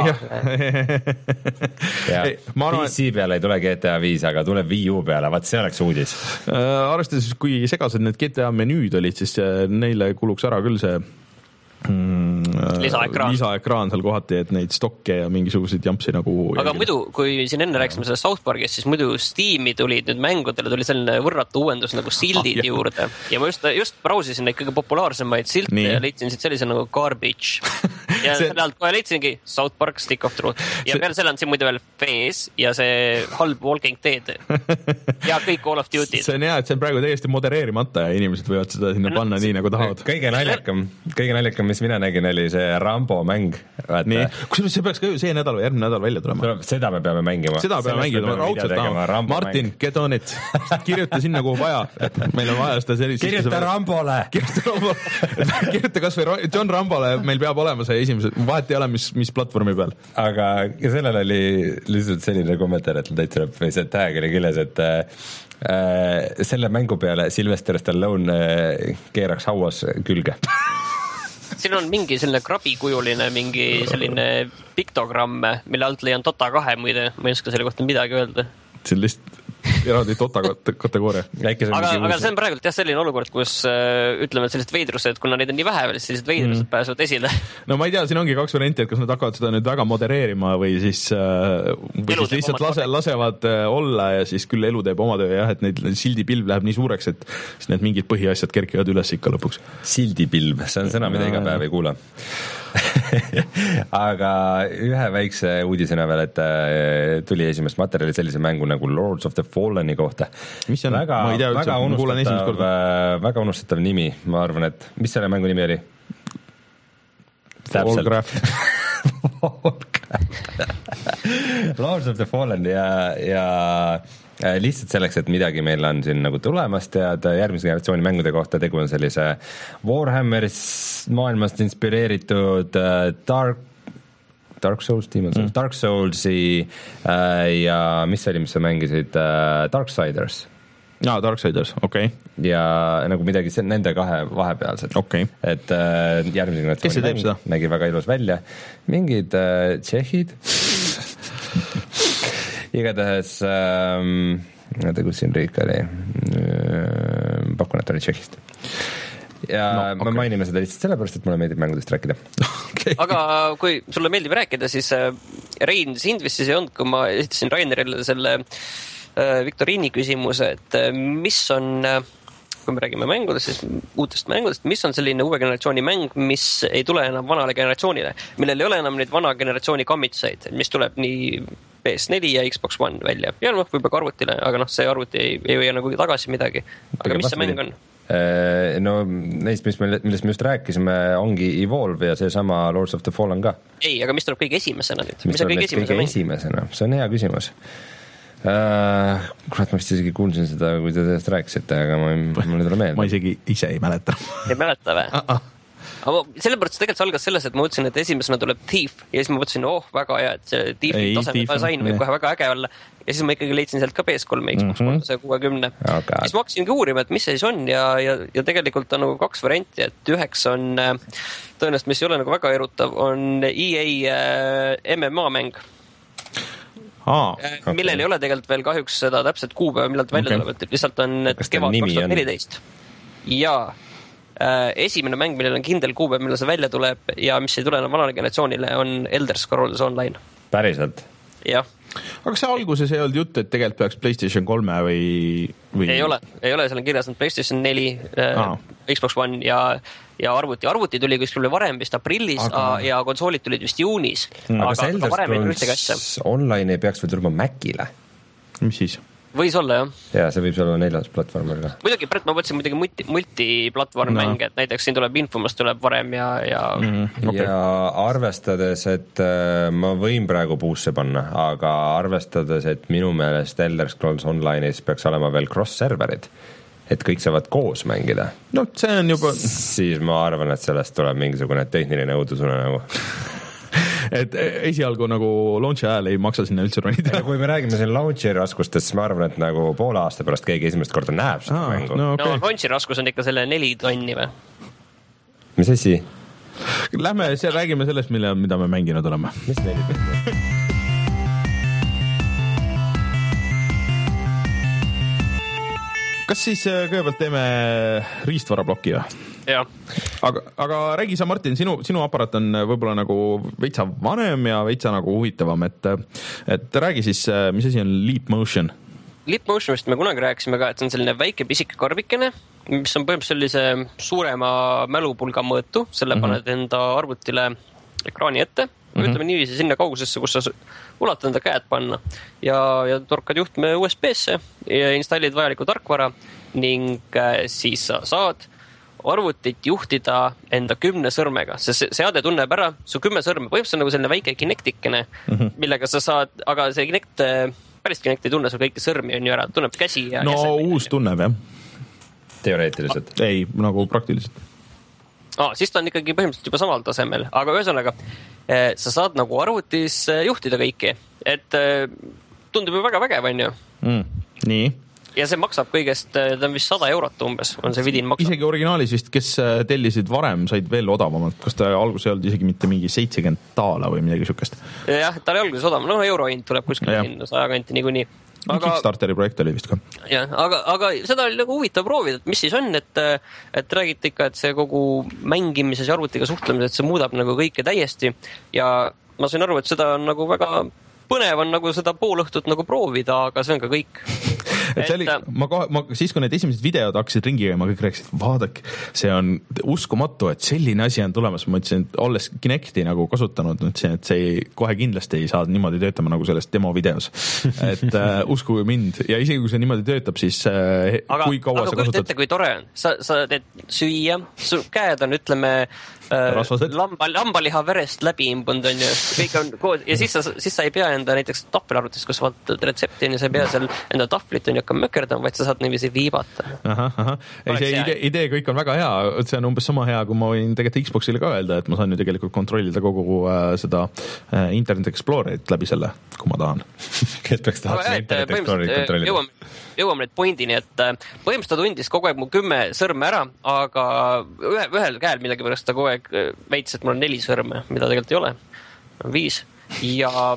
ja, P C peale ei tule G T A viis, aga tuleb Wii U peale, vaat see oleks uudis. Arvestades, kui segased need G T A menüüd olid, siis neile kuluks ära küll see lisaekraan. lisaekraan seal kohati, et neid stokke ja mingisuguseid jampsi nagu aga jälgida. Muidu, kui siin enne rääkisime sellest South Parkist, siis muidu Steam'i tulid nüüd mängudele, tuli selline võrratu uuendus nagu sildid ah, juurde ja ma just, just brausisin ikkagi populaarsemaid silte Nii. Ja leidsin siit sellise nagu garbage ja see... selle alt kohe leidsingi South Park Stick of Truth ja see... peale selle on siin muidu veel Face ja see halb Walking Dead ja kõik Call of Duty. See on hea, et see on praegu täiesti modereerimata ja inimesed võivad seda sinna no, panna see... nii nagu tahavad. Kõige naljakam, kõige naljakam, mis mina nägin, oli see Rambo mäng. Nii, kusjuures see peaks ka ju see nädal või järgmine nädal välja tulema. Seda me peame mängima. Seda peame mängima, raudselt tahama. Martin, get on it. Kirjuta sinna, kuhu vaja. Meil on vaja seda sellist... Kirjuta Rambole. Kirjuta Rambole. Kirjuta kas või John Rambole, meil peab olema see esimese, vahet ei ole, mis, mis platvormi peal. Aga sellel oli lihtsalt selline kommentaar, et täitsa või see tag oli küljes, et äh, selle mängu peale Sylvester Stallone keeraks hauas külge. Siin on mingi selline krabikujuline, mingi selline piktogramm, mille alt leian Dota kahe muide, ma ei oska selle kohta midagi öelda. See on lihtsalt eraldi Dota kategooria. Aga, aga see on praegult jah selline olukord, kus äh, ütleme, et sellised veidrused, kuna neid on nii vähe, sellised veidrused mm. pääsevad esile. No ma ei tea, siin ongi kaks varianti, et kas nad hakkavad seda nüüd väga modereerima või siis, äh, või siis lihtsalt lase, lasevad äh, olla ja siis küll elu teeb oma töö jah, et neid sildipilv läheb nii suureks, et siis need mingid põhiasjad kerkivad üles ikka lõpuks. Sildipilv, see on sõna, mida iga päev ei kuula. Aga ühe väikse uudisena veel, et tuli esimest materjali sellise mängu nagu Lords of the Falleni kohta. Mis on? Väga, ma ei tea väga, üldse, unustatav, väga unustatav nimi, ma arvan, et mis selle mängu nimi oli? Wallcraft. Lords of the Fallen ja, ja lihtsalt selleks, et midagi meil on siin nagu tulemast teada järgmise generatsiooni mängude kohta, tegu on sellise Warhammeris maailmast inspireeritud uh, Dark Dark Souls, Demon Souls, mm. Dark Soulsi uh, ja mis oli, mis sa mängisid uh, Darksiders. Jaa, Darksiders, okei. Okay. Ja nagu midagi nende kahe vahepealsed. Okay. Et uh, järgmise generatsiooni mäng seda? Nägi väga ilus välja. Mingid uh, tšehhid igatahes ähm, näete, kus siin riik oli pakun, et oli Tšehhist ja no, okay. Me mainime seda lihtsalt sellepärast, et mulle meeldib mängudest rääkida. Okay. Aga kui sulle meeldib rääkida, siis äh, Rein Sindvistis ei olnud, kui ma esitasin Rainerile selle äh, viktoriini küsimuse, et äh, mis on äh, kui me räägime mängudest, siis uutest mängudest, mis on selline uue generatsiooni mäng, mis ei tule enam vanale generatsioonile, millel ei ole enam neid vana generatsiooni kammitsaid, mis tuleb nii P S neli ja Xbox One välja. Ja noh, võib-olla ka arvutile, aga noh, see arvuti ei, ei või nagu tagasi midagi. Aga Tega mis see mäng on? No neist, mis me, millest me just rääkisime, ongi Evolve ja see sama Lords of the Fallen ka. Ei, aga mis tuleb kõige esimesena nüüd? Mis, mis on kõige, kõige esimesena? See on hea küsimus. Uh, kurat, ma vist isegi kuulsin seda, kui te sellest rääkisite, aga ma, mul ei tule meelde. Ma isegi ise ei mäleta. Ei mäleta või? Uh-uh. Aga sellepärast tegelikult see algas selles, et ma mõtlesin, et esimesena tuleb Thief ja siis ma mõtlesin, oh, väga hea, et see Thiefi taseme ma sain, võib kohe väga äge olla ja siis ma ikkagi leidsin sealt ka P S kolm ja Xbox kolmsada kuuekümne. Okay. Siis ma hakkasingi uurima, et mis see siis on ja, ja, ja tegelikult on nagu kaks varianti, et üheks on tõenäoliselt, mis ei ole nagu väga erutav, on E A M M A mäng. Ah, okay. Millel ei ole tegelikult veel kahjuks seda täpselt kuupäeva, millal ta välja okay. tuleb, et lihtsalt on kevad kaks tuhat neliteist. Ja esimene mäng, millel on kindel kuupäev, millal see välja tuleb ja mis ei tule enam vanale generatsioonile, on Elder Scrolls Online. Päriselt? Jah. Aga see alguses ei olnud jutt, et tegelikult peaks PlayStation kolme või, või... Ei ole, ei ole, seal on kirjas PlayStation neli, ah. Xbox One ja, ja arvuti. Arvuti tuli kuskil varem vist aprillis aga... ja konsoolid tulid vist juunis. Aga, aga see Elder Scrolls Online ei peaks veel tulema Macile? Mis siis? Võis olla, jah. Jaa, see võib olla neljas platvormil ka. Muidugi, Brett, ma mõtlesin muidugi multi, multiplatvorm no. mäng, et näiteks siin tuleb Infamous tuleb varem ja... Ja, mm, okay. ja arvestades, et äh, ma võin praegu puusse panna, aga arvestades, et minu meelest Elder Scrolls Online'is peaks olema veel cross-serverid, et kõik saavad koos mängida. No see on juba... Siis ma arvan, et sellest tuleb mingisugune tehniline õudusune nagu... et esialgu nagu launchi ajal ei maksa sinna üldse ronida. Kui me räägime siin launchi raskustest, siis ma arvan, et nagu poole aasta pärast keegi esimest korda näeb seda ah, mängu. No, okay. no launchi raskus on ikka selle neli tonni või? Mis asi? Lähme, see, räägime sellest, mille, mida me mänginud oleme. Mis neli tonni? Kas siis kõigepealt teeme riistvara ploki või? jah. aga, aga räägi sa, Martin, sinu, sinu aparaat on võib-olla nagu veitsa vanem ja veitsa nagu huvitavam, et, et räägi siis, mis asi on Leap Motion? Leap Motionist me kunagi rääkisime ka, et see on selline väike pisike karbikene, mis on põhimõtteliselt sellise suurema mälupulga mõõtu, selle mm -hmm. paned enda arvutile ekraani ette, mm -hmm. ütleme niiviisi sinna kaugusesse, kus sa ulatad enda käed panna ja, ja torkad juhtme U S B-sse ja installid vajaliku tarkvara ning siis sa saad arvutit juhtida enda kümne sõrmega, sest seade tunneb ära su kümme sõrme, põhimõtteliselt on nagu selline väike Kinectikene, mm -hmm. millega sa saad, aga see Kinect, päris Kinect ei tunne sul kõiki sõrmi on ju ära, tunneb käsi ja no jäsed, uus tunneb jah. Teoreetiliselt. Ei, nagu praktiliselt. Ah, siis ta on ikkagi põhimõtteliselt juba samal tasemel, aga ühesõnaga eh, sa saad nagu arvutis juhtida kõiki, et eh, tundub ju väga vägev, on ju mm,. Nii. Ja see maksab kõigest, ta on vist sada eurot umbes, on see vidin maksab. Isegi originaalis vist, kes tellisid varem, said veel odavamalt, kas ta alguses ei olnud isegi mitte mingi seitsekümmend daala või midagi sükest? Jah, ta oli alguses odav, no eurohind tuleb kuskil sinna saja kanti niikuinii. Aga, Kickstarteri projekt oli vist ka. Jah, aga, aga seda oli nagu huvitav proovida, et mis siis on, et, et räägite ikka, et see kogu mängimises ja arvutiga suhtlemises, et see muudab nagu kõike täiesti ja ma sain aru, et seda on nagu väga põnev on nagu seda poolõhtut nagu proovida, aga see on ka kõik. et see oli, ma kohe, ma siis kui need esimesed videod hakkasid ringi käima, kõik rääkisid, vaadake, see on uskumatu, et selline asi on tulemas. Ma ütlesin, et olles Kinecti nagu kasutanud, ütlesin, et see ei, kohe kindlasti ei saa niimoodi töötama nagu selles demo videos. Et uh, uskuge mind ja isegi kui see niimoodi töötab, siis uh, aga, kui kaua aga sa kasutad. Ette, kui tore on, sa, sa teed süüa, su käed on, ütleme, uh, lamba, lambaliha verest läbi imbunud on ju, kõik on koos ja siis sa, siis sa ei pea enda näiteks tahvelarvutis, kus vaatad retsepti on ja sa ei pea seal enda tahvlit on ju hakka mökerdama, vaid sa saad niiviisi viibata. Ahah, ahah. Ei, see idee, idee kõik on väga hea, see on umbes sama hea, kui ma võin tegelikult Xboxile ka öelda, et ma saan ju tegelikult kontrollida kogu äh, seda äh, Internet Explorerit läbi selle, kui ma tahan. Kes peaks tahab seda Internet Explorerit kontrollida? Jõuame, jõuame nüüd pointini, et põhimõtteliselt ta tundis kogu aeg mu kümme sõrme ära, aga ühe, ühel käel midagi pärast ta kogu aeg väitis, et mul on neli sõrme, mida tegelikult ei ole, viis ja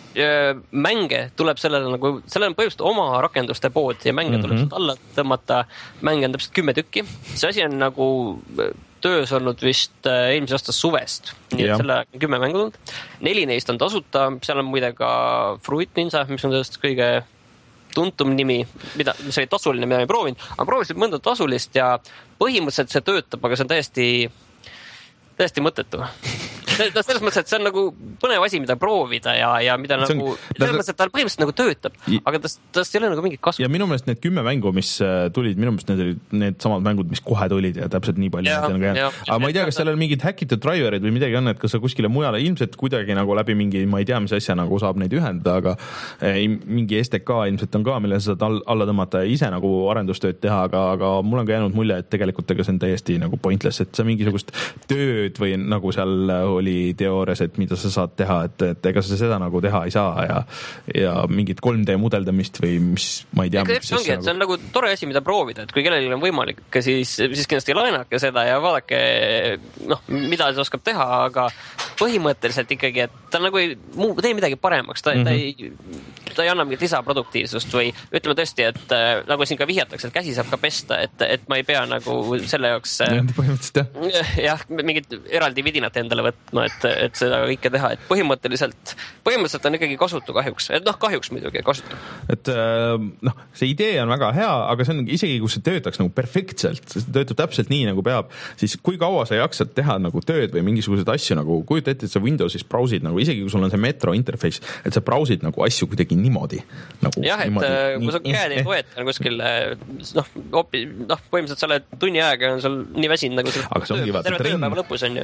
mänge tuleb sellele nagu, sellele on põhimõtteliselt oma rakenduste pood ja mänge mm -hmm. tuleb sealt alla tõmmata, mänge on täpselt kümme tükki. See asi on nagu töös olnud vist eelmise aasta suvest, nii et selle kümme mängu tulnud. Neli neist on tasuta, seal on muide ka Fruit Ninja, mis on sellest kõige tuntum nimi, mida, mis oli tasuline, mida ma ei proovinud, aga proovisin mõnda tasulist ja põhimõtteliselt see töötab, aga see on täiesti, täiesti mõttetu. Selles mõttes, et see on nagu põnev asi, mida proovida ja, ja mida see nagu, selles mõttes, et ta põhimõtteliselt nagu töötab, aga tast, tast ei ole nagu mingit kasu. Ja minu meelest need kümme mängu, mis tulid, minu meelest need olid need samad mängud, mis kohe tulid ja täpselt nii palju. Ja, ja, aga ma ei tea, kas seal on mingid häkitud driverid või midagi on, et kas sa kuskile mujale ilmselt kuidagi nagu läbi mingi, ma ei tea, mis asja nagu saab neid ühendada, aga mingi S D K ilmselt on ka, mille sa saad alla tõmmata ja ise nagu arendustööd teha, aga, aga mul on ka jäänud mulje, et tegelikult ega see on täiesti nagu pointless, et see mingisugust tööd või nagu seal oli teoorias, et mida sa saad teha, et, et ega sa seda nagu teha ei saa ja, ja mingit kolm D mudeldamist või mis, ma ei tea. See ongi, et see on nagu tore asi, mida proovida, et kui kellelgi on võimalik, siis, siis kindlasti laenake seda ja vaadake, noh, mida see oskab teha, aga põhimõtteliselt ikkagi, et ta nagu ei muu, tee midagi paremaks, ta, mm -hmm. ta, ei, ta ei anna mingit lisaproduktiivsust või ütleme tõesti, et nagu siin ka vihjatakse, et käsi saab ka pesta, et, et ma ei pea nagu selle jaoks ja, põhimõtteliselt jah, jah mingit eraldi vidinat endale võtma, et, et seda kõike teha, et põhimõtteliselt, põhimõtteliselt on ikkagi kasutu kahjuks, et noh, kahjuks muidugi kasutu. Et noh, see idee on väga hea, aga see on isegi, kui see töötaks nagu perfektselt, see töötab täpselt nii, nagu peab, siis kui kaua sa jaksad teha nagu tööd või mingisuguseid asju nagu, kujuta ette, et sa Windowsis brausid nagu, isegi kui sul on see Metro interface, et sa brausid nagu asju kuidagi niimoodi. Nagu, jah, et niimoodi, kui sa käed ei toeta kuskil, noh, opi, noh, põhimõtteliselt sa oled tunni aega on sul nii väsinud nagu töö, terve tööpäeva lõpus on ju.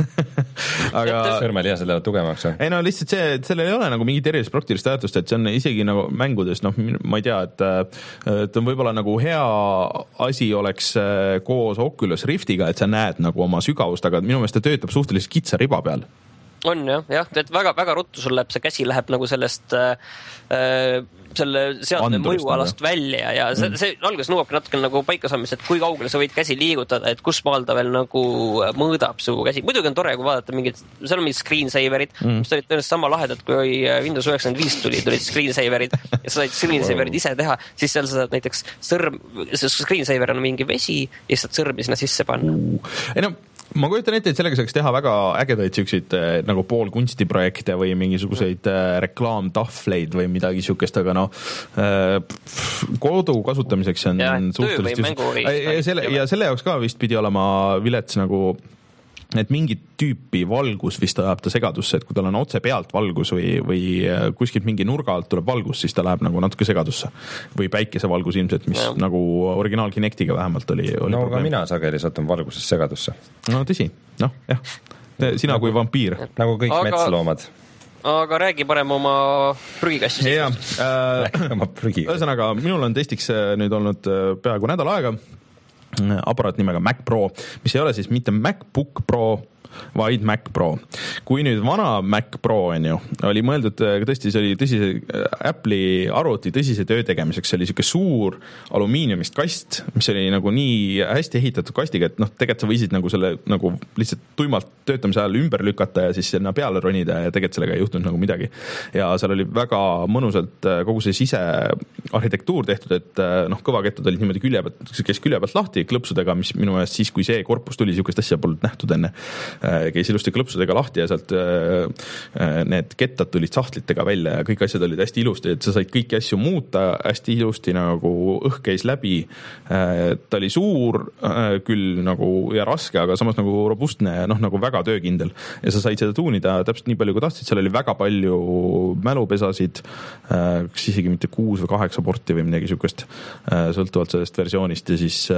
aga sõrmelihased lähevad tugevamaks. Ei no lihtsalt see, et sellel ei ole nagu mingit erilist praktilist väärtust, et see on isegi nagu mängudes, noh, ma ei tea, et, et on võib-olla nagu hea asi oleks koos Oculus Riftiga, et sa näed nagu oma sügavust, aga minu meelest ta töötab suhteliselt kitsa riba peal. on jah, jah, et väga-väga ruttu sul läheb, see käsi läheb nagu sellest äh, selle seadme mõjualast välja ja see, see alguses nõuabki natuke nagu paika saamist, et kui kaugele sa võid käsi liigutada, et kus maal ta veel nagu mõõdab su käsi. Muidugi on tore, kui vaadata mingid, seal on mingid screensaverid, mm. mis olid tõenäoliselt sama lahedad, kui Windows üheksakümmend viis tuli, tulid screensaverid ja sa said screensaverid ise teha, siis seal sa saad näiteks sõrm, see screensaver on mingi vesi ja siis saad sõrmi sinna sisse panna. Ei no, ma kujutan ette, et sellega saaks teha väga ägedaid siukseid nagu poolkunstiprojekte või mingisuguseid reklaamtahvleid või midagi siukest, aga no kodu kasutamiseks on ja, suhteliselt ja selle, ja selle jaoks ka vist pidi olema vilets nagu et mingit tüüpi valgus vist ajab ta segadusse, et kui tal on otse pealt valgus või, või kuskilt mingi nurga alt tuleb valgus, siis ta läheb nagu natuke segadusse. Või päikesevalgus ilmselt, mis ja. Nagu originaal Kinectiga vähemalt oli, oli no aga mina sageli satun valguses segadusse. No tõsi, noh, jah. Sina nagu, kui vampiir. Nagu kõik aga... metsloomad. Aga räägi parem oma prügikassi. Ja, äh, ühesõnaga, minul on testiks nüüd olnud peaaegu nädal aega aparaat nimega Mac Pro, mis ei ole siis mitte MacBook Pro, vaid Mac Pro. Kui nüüd vana Mac Pro on ju, oli mõeldud, tõesti see oli tõsise Apple'i arvuti tõsise töö tegemiseks, see oli siuke suur alumiiniumist kast, mis oli nagu nii hästi ehitatud kastiga, et noh, tegelikult sa võisid nagu selle nagu lihtsalt tuimalt töötamise ajal ümber lükata ja siis sinna peale ronida ja tegelikult sellega ei juhtunud nagu midagi. Ja seal oli väga mõnusalt kogu see sisearhitektuur tehtud, et noh, kõvakettad olid niimoodi külje pealt, kes külje pealt lahti klõpsudega, mis minu meelest siis, kui see korpus tuli, siukest asja polnud nähtud enne. Käis ilusti klõpsudega lahti ja sealt need kettad tulid sahtlitega välja ja kõik asjad olid hästi ilusti, et sa said kõiki asju muuta hästi ilusti, nagu õhk käis läbi. Ta oli suur küll nagu ja raske, aga samas nagu robustne ja noh, nagu väga töökindel ja sa said seda tuunida täpselt nii palju, kui tahtsid. Seal oli väga palju mälupesasid, kas isegi mitte kuus või kaheksa porti või midagi siukest, sõltuvalt sellest versioonist ja siis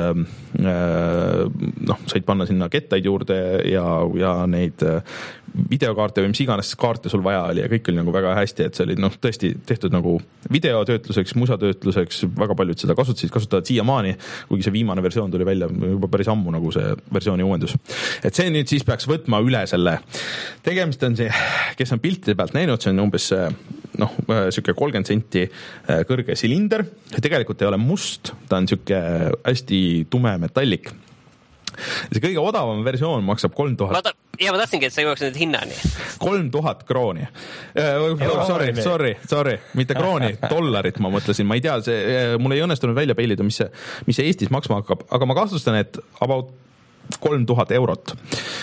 noh, said panna sinna kettaid juurde ja ja neid videokaarte või mis iganes kaarte sul vaja oli ja kõik oli nagu väga hästi, et see oli noh, tõesti tehtud nagu videotöötluseks, musatöötluseks, väga paljud seda kasutasid, kasutavad siiamaani, kuigi see viimane versioon tuli välja juba päris ammu nagu see versiooni uuendus. Et see nüüd siis peaks võtma üle selle. Tegemist on see, kes on piltide pealt näinud, see on umbes noh, siuke kolmkümmend senti kõrge silinder. Tegelikult ei ole must, ta on siuke hästi tume metallik. See kõige odavam versioon maksab kolm tuhat. Ja ma tahtsingi, et sa jõuaks nüüd hinnani. kolm tuhat krooni. Sorry, sorry, sorry. Mitte krooni, dollarit ma mõtlesin. Ma ei tea, see, mul ei õnnestunud välja peilida, mis see, mis see Eestis maksma hakkab. Aga ma kahtlustan, et about kolm tuhat eurot.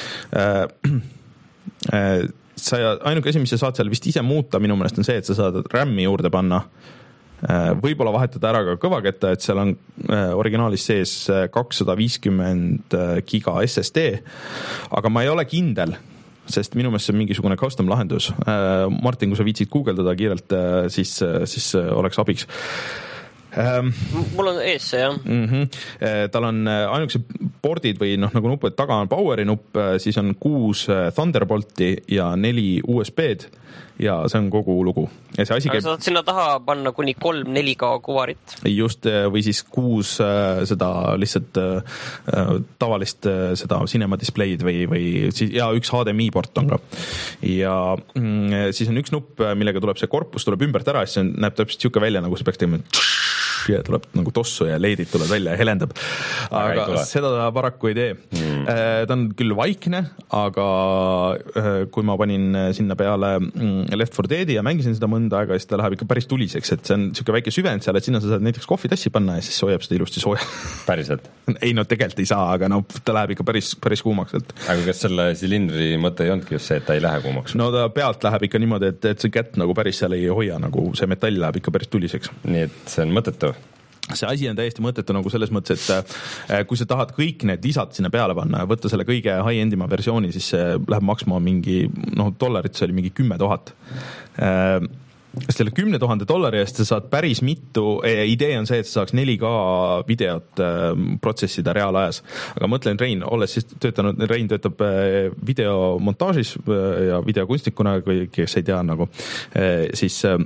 Sa ainuke asi, mis sa saad seal vist ise muuta, minu meelest on see, et sa saad RAM-i juurde panna. Võib-olla vahetada ära ka kõvaketta, et seal on originaalis sees kakssada viiskümmend giga S S D, aga ma ei ole kindel, sest minu meelest see on mingisugune custom lahendus. Martin, kui sa viitsid guugeldada kiirelt, siis, siis oleks abiks. Mul on ees see, jah. Mm-hmm. Tal on ainukese pordid või noh, nagu nupp, et taga on poweri nupp, siis on kuus Thunderbolti ja neli U S B-d ja see on kogu lugu. Ja see asi käib... Sa saad sinna taha panna kuni kolm neli K kuvarit. Just, või siis kuus seda lihtsalt tavalist seda cinema display'd või, või siis, ja üks H D M I port on ka. Ja mm, siis on üks nupp, millega tuleb see korpus, tuleb ümbert ära, siis näeb täpselt siuke välja, nagu see peaks tegema ja tuleb nagu tossu ja leedid tuleb välja ja helendab. Aga ei seda ta paraku ei tee. Mm. Ta on küll vaikne, aga kui ma panin sinna peale Left four Deadi ja mängisin seda mõnda aega, siis ta läheb ikka päris tuliseks, et see on siuke väike süvend seal, et sinna sa saad näiteks kohvitassi panna ja siis soojab seda ilusti sooja. Päriselt? Ei, no tegelikult ei saa, aga no ta läheb ikka päris, päris kuumaks. Et... Aga kas selle silindri mõte ei olnudki just see, et ta ei lähe kuumaks? No ta pealt läheb ikka niimoodi, et, et see kätt nagu päris seal ei hoia, nagu see metall läheb ikka päris tuliseks. Nii et see on mõttetu? See asi on täiesti mõttetu nagu selles mõttes, et kui sa tahad kõik need lisad sinna peale panna ja võtta selle kõige high-endima versiooni, siis see läheb maksma mingi, noh, dollarit, see oli mingi kümme tuhat. Selle kümne tuhande dollari eest sa saad päris mitu, idee on see, et sa saaks neli K videot protsessida reaalajas. Aga mõtlen, Rein, olles siis töötanud, Rein töötab videomontaažis ja videokunstnikuna, kui kes ei tea nagu, siis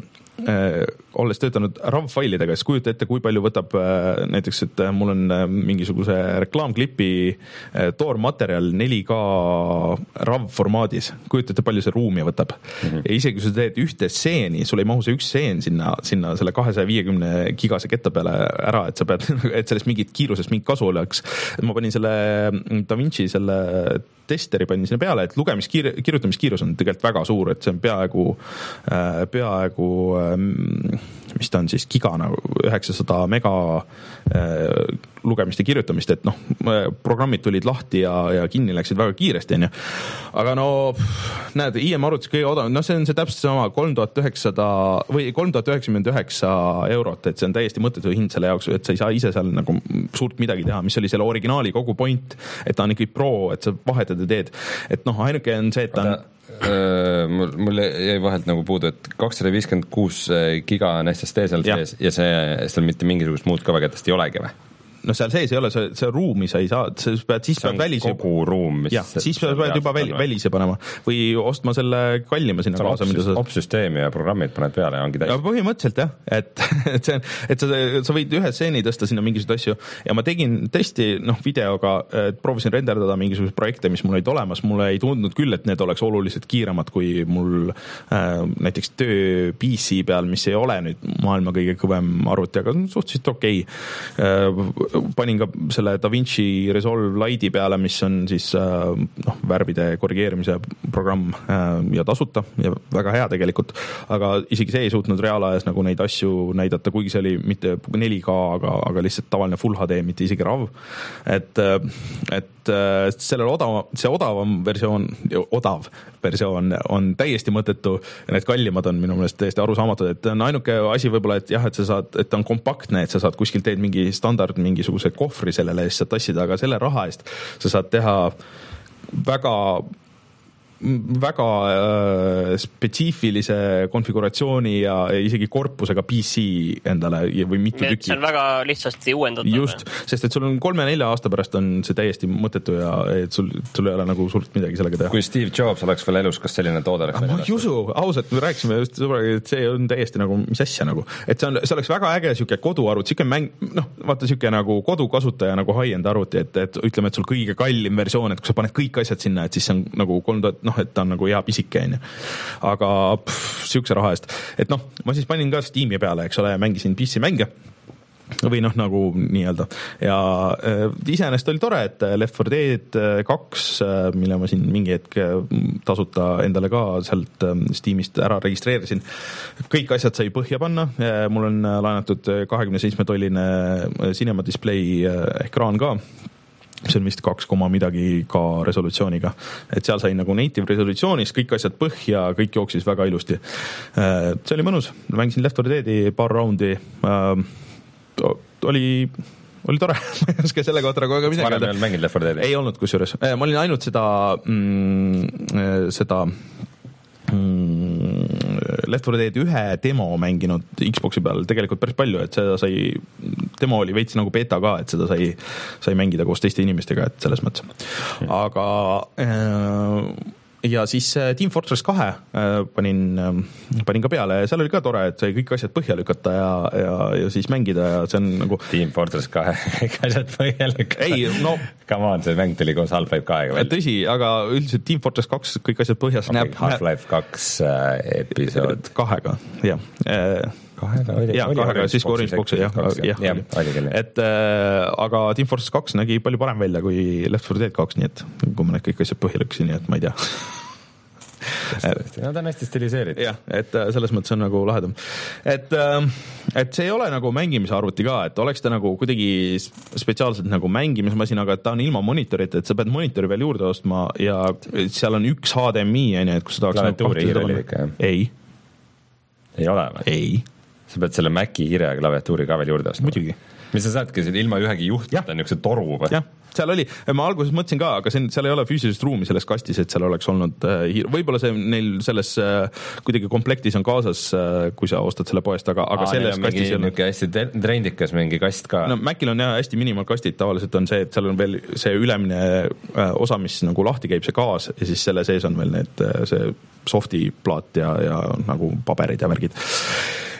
äh, olles töötanud RAV-failidega, siis kujuta ette, kui palju võtab äh, näiteks, et mul on äh, mingisuguse reklaamklipi äh, toormaterjal neli K RAV-formaadis. Kujuta ette, palju see ruumi võtab. Mm-hmm. Ja isegi kui sa teed ühte stseeni, sul ei mahu see üks stseen sinna, sinna selle kahesaja viiekümne gigase ketta peale ära, et sa pead, et sellest mingit kiirusest mingit kasu oleks. Et ma panin selle DaVinci selle testeri panin sinna peale, et lugemiskiir, kirjutamiskiirus on tegelikult väga suur, et see on peaaegu, peaaegu mis ta on siis gigana, üheksasada mega lugemist ja kirjutamist, et noh, programmid tulid lahti ja, ja kinni läksid väga kiiresti, on ju. Aga no, näed, I M arvutis kõige odav, no see on see täpselt sama kolm tuhat üheksasada või kolm tuhat üheksakümmend üheksa eurot, et see on täiesti mõttetu hind selle jaoks, et sa ei saa ise seal nagu suurt midagi teha, mis oli selle originaali kogu point, et ta on ikkagi pro, et sa vahetad ja teed. Et noh, ainuke on see, et ta on Mul, mul jäi vahelt nagu puudu, et kakssada viiskümmend kuus giga on S S D seal sees ja see, seal mitte mingisugust muud kõvaketast ei olegi või? No seal sees ei ole, see, see ruumi sa ei saa, sa pead, siis pead välise kogu ruum, mis jah, siis pead juba väl, välise panema või ostma selle kallima sinna kaasa, mida sa opsüsteemi ja programmid paned peale ja ongi täis. Ja põhimõtteliselt jah, et, et, see, et sa, sa võid ühe stseeni tõsta sinna mingisuguseid asju ja ma tegin testi noh, videoga, et proovisin renderdada mingisuguseid projekte, mis mul olid olemas, mulle ei tundnud küll, et need oleks oluliselt kiiremad kui mul äh, näiteks töö P C peal, mis ei ole nüüd maailma kõige kõvem arvuti, aga suhteliselt okei okay. äh, panin ka selle DaVinci Resolve Lite'i peale, mis on siis noh, värvide korrigeerimise programm ja tasuta ja väga hea tegelikult, aga isegi see ei suutnud reaalajas nagu neid asju näidata, kuigi see oli mitte neli K, aga, aga lihtsalt tavaline Full H D, mitte isegi RAV. Et, et sellel odav, see odavam versioon, odav versioon on täiesti mõttetu ja need kallimad on minu meelest täiesti arusaamatud, et on ainuke asi võib-olla, et jah, et sa saad, et ta on kompaktne, et sa saad kuskil teed mingi standard, mingisuguse kohvri sellele eest saad tassida, aga selle raha eest sa saad teha väga väga äh, spetsiifilise konfiguratsiooni ja isegi korpusega P C endale või mitu tükki. See on väga lihtsasti uuendatav. Just, sest et sul on kolme-nelja aasta pärast on see täiesti mõttetu ja et sul, sul ei ole nagu suurt midagi sellega teha. Kui Steve Jobs oleks veel elus, kas selline toode oleks? Ma ei usu, ausalt, me rääkisime just, et see on täiesti nagu, mis asja nagu, et see, on, see oleks väga äge siuke koduarvut, siuke mäng, noh, vaata siuke nagu kodukasutaja nagu high-end arvuti, et, et ütleme, et sul kõige kallim versioon, et kui sa paned kõik asjad sinna, et siis see on nagu kolm tuhat, noh, et ta on nagu hea pisike, on ju. Aga pff, siukse raha eest. Et noh, ma siis panin ka Steam'i peale, eks ole, ja mängisin P C mänge või noh, nagu nii-öelda. Ja äh, iseenesest oli tore, et Left four Dead kaks, äh, mille ma siin mingi hetk tasuta endale ka sealt äh, Steamist ära registreerisin. Kõik asjad sai põhja panna. Äh, mul on laenatud kahekümne seitsme tolline Cinema Display äh, ekraan ka. See on vist kaks koma midagi ka resolutsiooniga. Et seal sai nagu native resolutsioonis, kõik asjad põhja, kõik jooksis väga ilusti. See oli mõnus. Mängisin Left four Deadi paar raundi. Oli, oli tore. Ma ei oska selle kohta nagu väga midagi. Varem ei olnud mängid Left four Deadi? Ei olnud kusjuures. Ma olin ainult seda, mm, seda Left four Dead ühe demo mänginud Xboxi peal tegelikult päris palju, et seda sai, demo oli veits nagu beta ka, et seda sai, sai mängida koos teiste inimestega, et selles mõttes. Aga ja siis Team Fortress kahe panin, panin ka peale ja seal oli ka tore, et sai kõik asjad põhja lükata ja, ja, ja siis mängida ja see on nagu Team Fortress kahe kõik asjad põhja lükata. Ei, no come on, see mäng tuli koos Half-Life kahega veel. Tõsi, aga üldiselt Team Fortress kaks kõik asjad põhjas okay, näeb Half-Life kaks äh, episood kahega, jah kahega oli, ja, oli kahega, siis kui Orange Boxi, jah, jah, jah oli. Et, äh, aga Team Fortress kaks nägi palju parem välja kui Left four Dead kaks, nii et kui ma need kõik asjad põhja lüksin, nii et ma ei tea. No ta on hästi stiliseeritud. Jah, et selles mõttes on nagu lahedam. Et, et see ei ole nagu mängimise arvuti ka, et oleks ta nagu kuidagi spetsiaalselt nagu mängimismasin, aga ta on ilma monitorita, et sa pead monitori veel juurde ostma ja seal on üks H D M I, et kus sa tahaks klaviatuuri nagu hiire ikka, jah? Ei. Ei ole või? Ei. Sa pead selle Maci hiire ja klaviatuuri ka veel juurde ostma. Muidugi. Mis sa saadki ilma ühegi juhtmata on niisuguse toru või? Jah, seal oli, ma alguses mõtlesin ka, aga see, seal ei ole füüsilist ruumi selles kastis, et seal oleks olnud äh, võib-olla see neil selles äh, kuidagi komplektis on kaasas, äh, kui sa ostad selle poest, aga, aga Aa, selles kastis ei ole. Mingi hästi trendikas mingi kast ka. No Macil on jah hästi minimaalkastid, tavaliselt on see, et seal on veel see ülemine äh, osa, mis nagu lahti käib, see gaas ja siis selle sees on veel need, see softi plaat ja, ja nagu paberid ja värgid.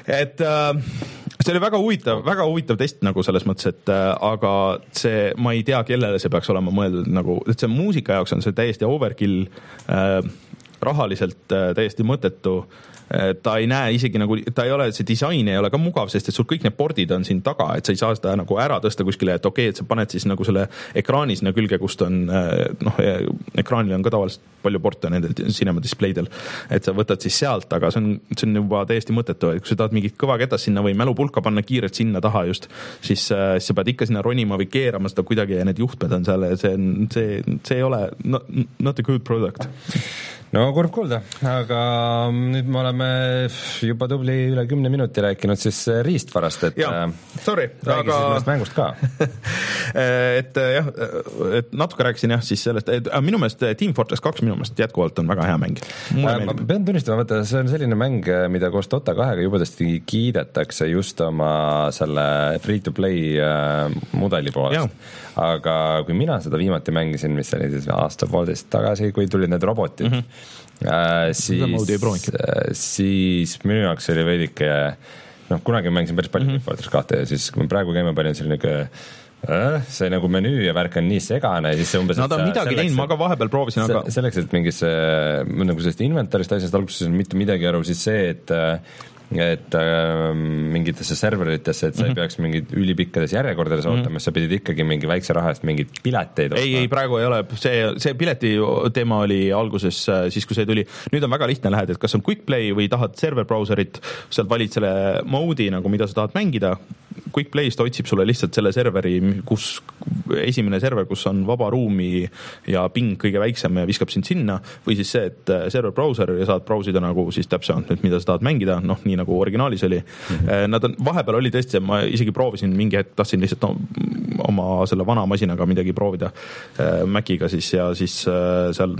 et äh, see oli väga huvitav, väga huvitav test nagu selles mõttes, et äh, aga see, ma ei tea, kellele see peaks olema mõeldud nagu, et see muusika jaoks on see täiesti overkill, äh, rahaliselt äh, täiesti mõttetu. Ta ei näe isegi nagu, ta ei ole, see disain ei ole ka mugav, sest et sul kõik need pordid on siin taga, et sa ei saa seda nagu ära tõsta kuskile, et okei, okay, et sa paned siis nagu selle ekraani sinna külge, kust on, noh, ekraanil on ka tavaliselt palju porte nendel cinema displeidel, et sa võtad siis sealt, aga see on, see on juba täiesti mõttetu, et kui sa tahad mingit kõva ketast sinna või mälupulka panna kiirelt sinna taha just, siis, siis sa pead ikka sinna ronima või keerama seda kuidagi ja need juhtmed on seal ja see, see, see ei ole not, not a good product. No kurb kuulda, aga nüüd me oleme juba tubli üle kümne minuti rääkinud siis riistvarast, et ja, sorry, räägisid aga... sellest mängust ka. et jah, et natuke rääkisin jah siis sellest, et minu meelest Team Fortress kaks minu meelest jätkuvalt on väga hea mäng. Ma pean tunnistama, et see on selline mäng, mida koos Dota kahega jubedasti kiidetakse just oma selle free-to-play mudeli poolest. Aga kui mina seda viimati mängisin, mis oli siis aasta poolteist tagasi, kui tulid need robotid, mm-hmm. äh, siis, siis minu jaoks oli veidike, noh, kunagi mängisin päris palju mm-hmm. Fortress kahte ja siis kui ma praegu käime panin selline äh, see nagu menüü ja värk on nii segane ja siis see umbes no ta on midagi teinud, ma ka vahepeal proovisin se- aga... selleks, et mingisse nagu sellest inventarist asjast alguses on mitte midagi aru, siis see, et et äh, mingitesse serveritesse, et sa mm-hmm. ei peaks mingid ülipikkades järjekordades mm-hmm. ootama, sa pidid ikkagi mingi väikse raha eest mingid pileteid ei, ei, praegu ei ole, see, see pileti teema oli alguses siis, kui see tuli, nüüd on väga lihtne lähed, et kas on quick play või tahad server browserit, sealt valid selle moodi, nagu mida sa tahad mängida, quick play'st otsib sulle lihtsalt selle serveri, kus esimene server, kus on vaba ruumi ja ping kõige väiksem ja viskab sind sinna, või siis see, et server browser ja saad browsida nagu siis täpsemalt, mida sa tahad mängida, noh, nii nagu originaalis oli. Mm-hmm. Nad on, vahepeal oli tõesti, ma isegi proovisin mingi hetk, tahtsin lihtsalt no, oma selle vana masinaga midagi proovida äh, Maciga siis ja siis äh, seal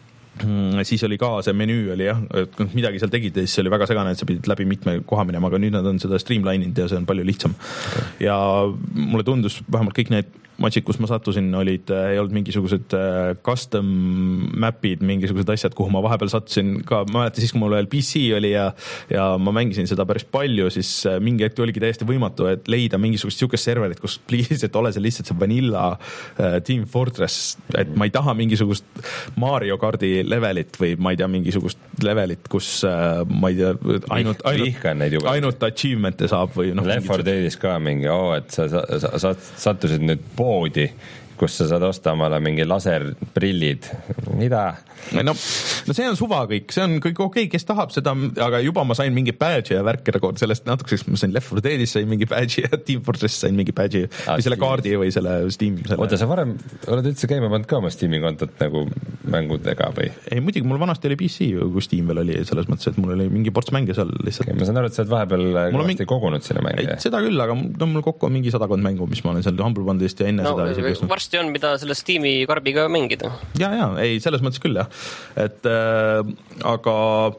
siis oli ka see menüü oli jah, et midagi seal tegid ja siis see oli väga segane, et sa pidid läbi mitme koha minema, aga nüüd nad on seda streamline'inud ja see on palju lihtsam. Okay. Ja mulle tundus vähemalt kõik need matšid, kus ma sattusin, olid, ei olnud mingisugused custom mapid, mingisugused asjad, kuhu ma vahepeal sattusin ka, ma mäletan siis, kui mul veel P C oli ja, ja ma mängisin seda päris palju, siis mingi hetk oligi täiesti võimatu, et leida mingisugust siukest serverit, kus please, et ole see lihtsalt see vanilla uh, Team Fortress, et ma ei taha mingisugust Mario Kardi levelit või ma ei tea, mingisugust levelit, kus uh, ma ei tea, ainult, ainult, ainult achievement'e saab või noh. Left four Deadis ka mingi, oo, et sa, sa, sa, sa sattusid nüüd poodi, kus sa saad osta omale mingi laserprillid. Mida? No, no see on suva kõik, see on kõik okei, okay, kes tahab seda, aga juba ma sain mingi badge ja värk sellest natukeseks, ma sain Left four Deadis sain mingi badge ja Team Fortress sain mingi badge ah, või selle kaardi või selle Steam. Selle... Oota, sa varem oled üldse käima pannud ka oma Steam'i kontot nagu mängudega või? Ei, muidugi, mul vanasti oli P C, kui Steam veel oli selles mõttes, et mul oli mingi ports mänge seal lihtsalt. Okay, ma saan aru, et sa oled vahepeal kõvasti mingi... kogunud sinna mänge. Ei, seda küll, aga no, mul kokku on mingi sadakond mängu, mis ma olen seal Humble Bundle'ist ja enne no, seda varsti on, mida selle Steam'i karbiga mängida. Ja, ja, ei, selles mõttes küll, jah. Et äh, aga,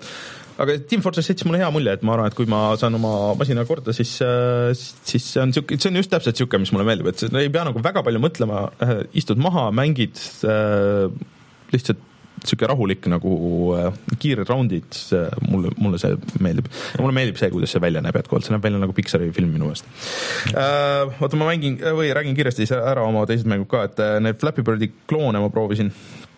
aga Team Fortress jättis mulle hea mulje, et ma arvan, et kui ma saan oma masina korda, siis, äh, siis see on, see on just täpselt siuke, mis mulle meeldib, et see, no ei pea nagu väga palju mõtlema, äh, istud maha, mängid äh, lihtsalt siuke rahulik nagu äh, kiired roundid, mulle, mulle see meeldib. Ja mulle meeldib see, kuidas see välja näeb jätkuvalt, see näeb välja nagu Pixari film minu eest. Äh, oota, ma mängin või räägin kiiresti ära oma teised mängud ka, et need Flappy Birdi kloone ma proovisin.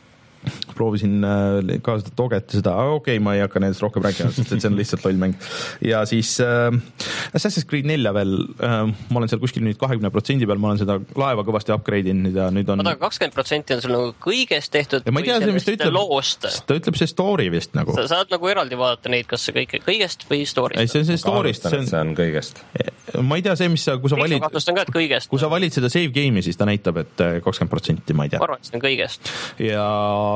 proovisin ka seda toget ja seda, aga okei, okay, ma ei hakka nendest rohkem rääkima, sest see on lihtsalt loll mäng. Ja siis äh, Assassin's Creed nelja veel, äh, ma olen seal kuskil nüüd kahekümne protsendi peal, ma olen seda laeva kõvasti upgrade'inud ja nüüd on... Aga kakskümmend protsenti on sul nagu kõigest tehtud ja ma ei tea, see, mis ta ütleb, loost. Ta ütleb see story vist nagu. Sa saad nagu eraldi vaadata neid, kas see kõik kõigest või story'st. Ei, see on see story'st. See on, see on kõigest. Ma ei tea, see, mis sa, kui sa valid... Ma kahtlustan ka, et kõigest. Kui sa valid seda save game'i, siis ta näitab, et kakskümmend protsenti, ma ei tea. Ma arvan, et see on kõigest. Ja...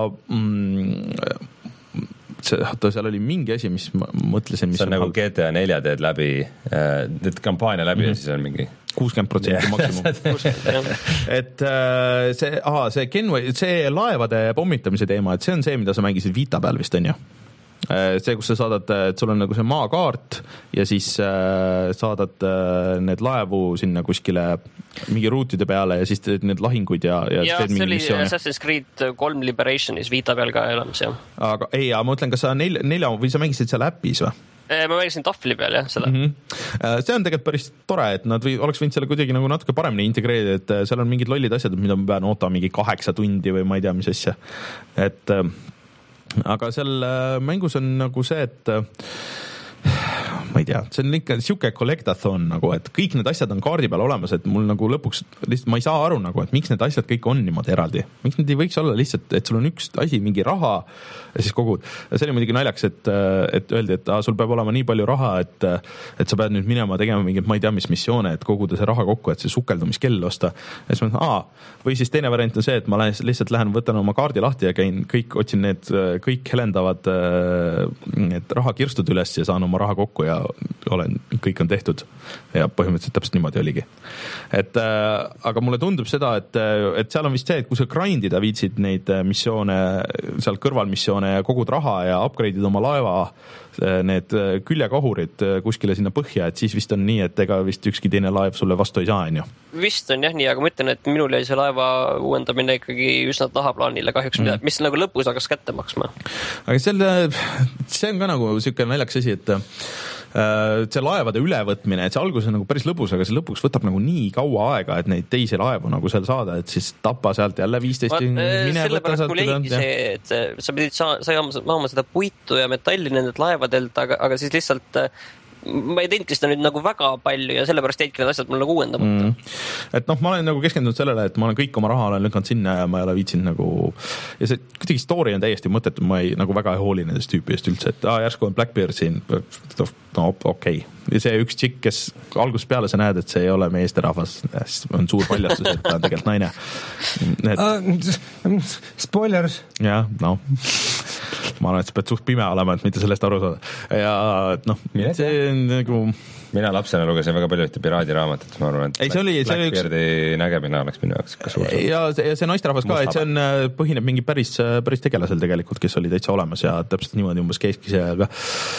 Mm, see, seal oli mingi asi, mis ma mõtlesin, mis see on, on nagu G T A nelja teed läbi, et kampaania läbi mm-hmm. ja siis on mingi kuuskümmend protsenti yeah. maksimum. et see, aha, see Kenway, see laevade pommitamise teema, et see on see, mida sa mängisid Vita peal vist on ju? See, kus sa saadad, et sul on nagu see maakaart ja siis äh, saadad äh, need laevu sinna kuskile mingi ruutide peale ja siis teed need lahinguid ja, ja, ja see oli Assassin's Creed kolm Liberationis Vita peal ka elamas, jah. Aga ei, ja ma mõtlen, kas sa nel, nelja või sa mängisid seal äppis või? ma mängisin tahvli peal jah seda mm. -hmm. see on tegelikult päris tore, et nad või, oleks võinud selle kuidagi nagu natuke paremini integreerida, et seal on mingid lollid asjad, mida ma pean ootama mingi kaheksa tundi või ma ei tea, mis asja. Et aga seal mängus on nagu see, et ma ei tea, see on ikka siuke collectathon nagu, et kõik need asjad on kaardi peal olemas, et mul nagu lõpuks lihtsalt ma ei saa aru nagu, et miks need asjad kõik on niimoodi eraldi. Miks need ei võiks olla lihtsalt, et sul on üks asi, mingi raha ja siis kogud. See oli muidugi naljaks, et, et öeldi, et ah, sul peab olema nii palju raha, et, et sa pead nüüd minema tegema mingit, ma ei tea, mis missioone, et koguda see raha kokku, et see sukeldumiskell osta. Ja siis ma, aa, või siis teine variant on see, et ma lähen, lihtsalt lähen, võtan oma kaardi lahti ja käin kõik, otsin need kõik helendavad need rahakirstud üles ja saan oma raha kokku ja olen, kõik on tehtud ja põhimõtteliselt täpselt niimoodi oligi. Et, äh, aga mulle tundub seda, et, et seal on vist see, et kui sa grindida viitsid neid missioone, seal kõrvalmissioone ja kogud raha ja upgrade'id oma laeva, need küljekahurid kuskile sinna põhja, et siis vist on nii, et ega vist ükski teine laev sulle vastu ei saa, on ju? Vist on jah nii, aga ma ütlen, et minul jäi see laeva uuendamine ikkagi üsna tahaplaanile kahjuks, mm. mis nagu lõpus hakkas kätte maksma. Aga selle, see on ka nagu siuke naljakas asi, et see laevade ülevõtmine, et see algus on nagu päris lõbus, aga see lõpuks võtab nagu nii kaua aega, et neid teisi laevu nagu seal saada, et siis tapa sealt jälle viisteist mine sellepärast mul eigi see, et sa pidid saama seda puitu ja metalli nendelt laevadelt, aga, aga siis lihtsalt ma ei teinudki seda nüüd nagu väga palju ja sellepärast jäidki need asjad mul nagu uuendamata. Mm. Et noh, ma olen nagu keskendunud sellele, et ma olen kõik oma raha olen lükanud sinna ja ma ei ole viitsinud nagu ja see kuidagi story on täiesti mõttetu, ma ei nagu väga ei hooli nendest tüüpidest üldse, et aa, järsku on Blackbeard siin, no okei okay. Ja see üks tšikk, kes algusest peale sa näed, et see ei ole meesterahvas, on suur paljastus, et ta on tegelikult naine. Need... Uh, spoilers. Jah, no ma arvan, et sa pead suht pime olema, et mitte sellest aru saada. Ja noh, see on nagu... Mina lapsena lugesin väga palju ühte piraadiraamatut, ma arvan, et ei, see oli, Blackbeardi see üks... nägemine oleks minu jaoks ka suur. Ja see, see naisterahvas ka, et see on, põhineb mingi päris, päris tegelasel tegelikult, kes oli täitsa olemas ja täpselt niimoodi umbes käiski see, aga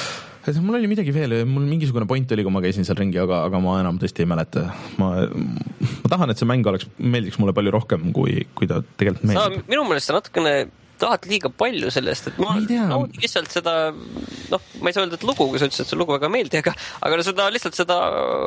mul oli midagi veel, mul mingisugune point oli, kui ma käisin seal ringi, aga, aga ma enam tõesti ei mäleta. Ma, ma tahan, et see mäng oleks, meeldiks mulle palju rohkem, kui, kui ta tegelikult meeldib. Minu meelest see natukene tahad liiga palju sellest, et ma naudin lihtsalt seda, noh, ma ei saa öelda, et lugu, kui sa ütlesid, et see lugu väga meeldi, aga, aga seda lihtsalt seda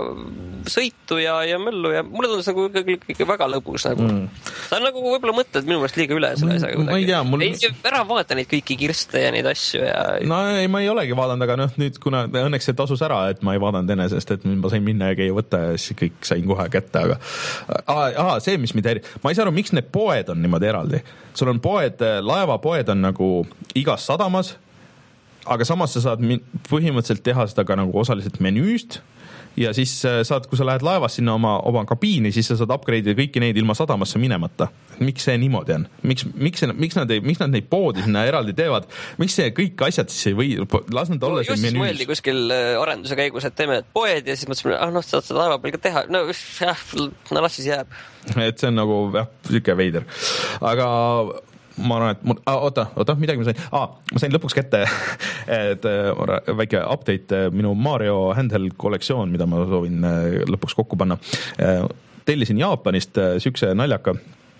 sõitu ja, ja möllu ja mulle tundus nagu ikka väga lõbus. Nagu. Mm. Sa on nagu võib-olla mõtled minu meelest liiga üle selle asjaga. Ma ei tea, mul... ei, ära vaata neid kõiki kirste ja neid asju. Ja... No ei, ma ei olegi vaadanud, aga noh, nüüd kuna õnneks see tasus ära, et ma ei vaadanud enesest, et ma sain minna ja käia võtta ja siis kõik sain kohe kätte, aga aha, see, mis mida eri... Ma ei saa aru, miks need poed on niimoodi eraldi. Sul on poed, laevapoed on nagu igas sadamas, aga samas sa saad põhimõtteliselt teha seda ka nagu osaliselt menüüst ja siis saad, kui sa lähed laevast sinna oma, oma kabiini, siis sa saad upgrade'ida kõiki neid ilma sadamasse minemata. Miks see niimoodi on? Miks, miks, miks, nad, ei, miks nad neid poodi sinna eraldi teevad? Miks see kõik asjad siis ei või, las nad olla no, see menüüs? Mõeldi kuskil arenduse käigus, et teeme poed ja siis mõtlesime, ah noh, saad seda laeva peal ka teha. No, jah, no las siis jääb. Et see on nagu, jah, siuke veider. Aga ma arvan, et mul, ah, oota, oota, midagi ma sain, ah, ma sain lõpuks kätte et väike update minu Mario handheld kollektsioon, mida ma soovin lõpuks kokku panna. Tellisin Jaapanist siukse naljaka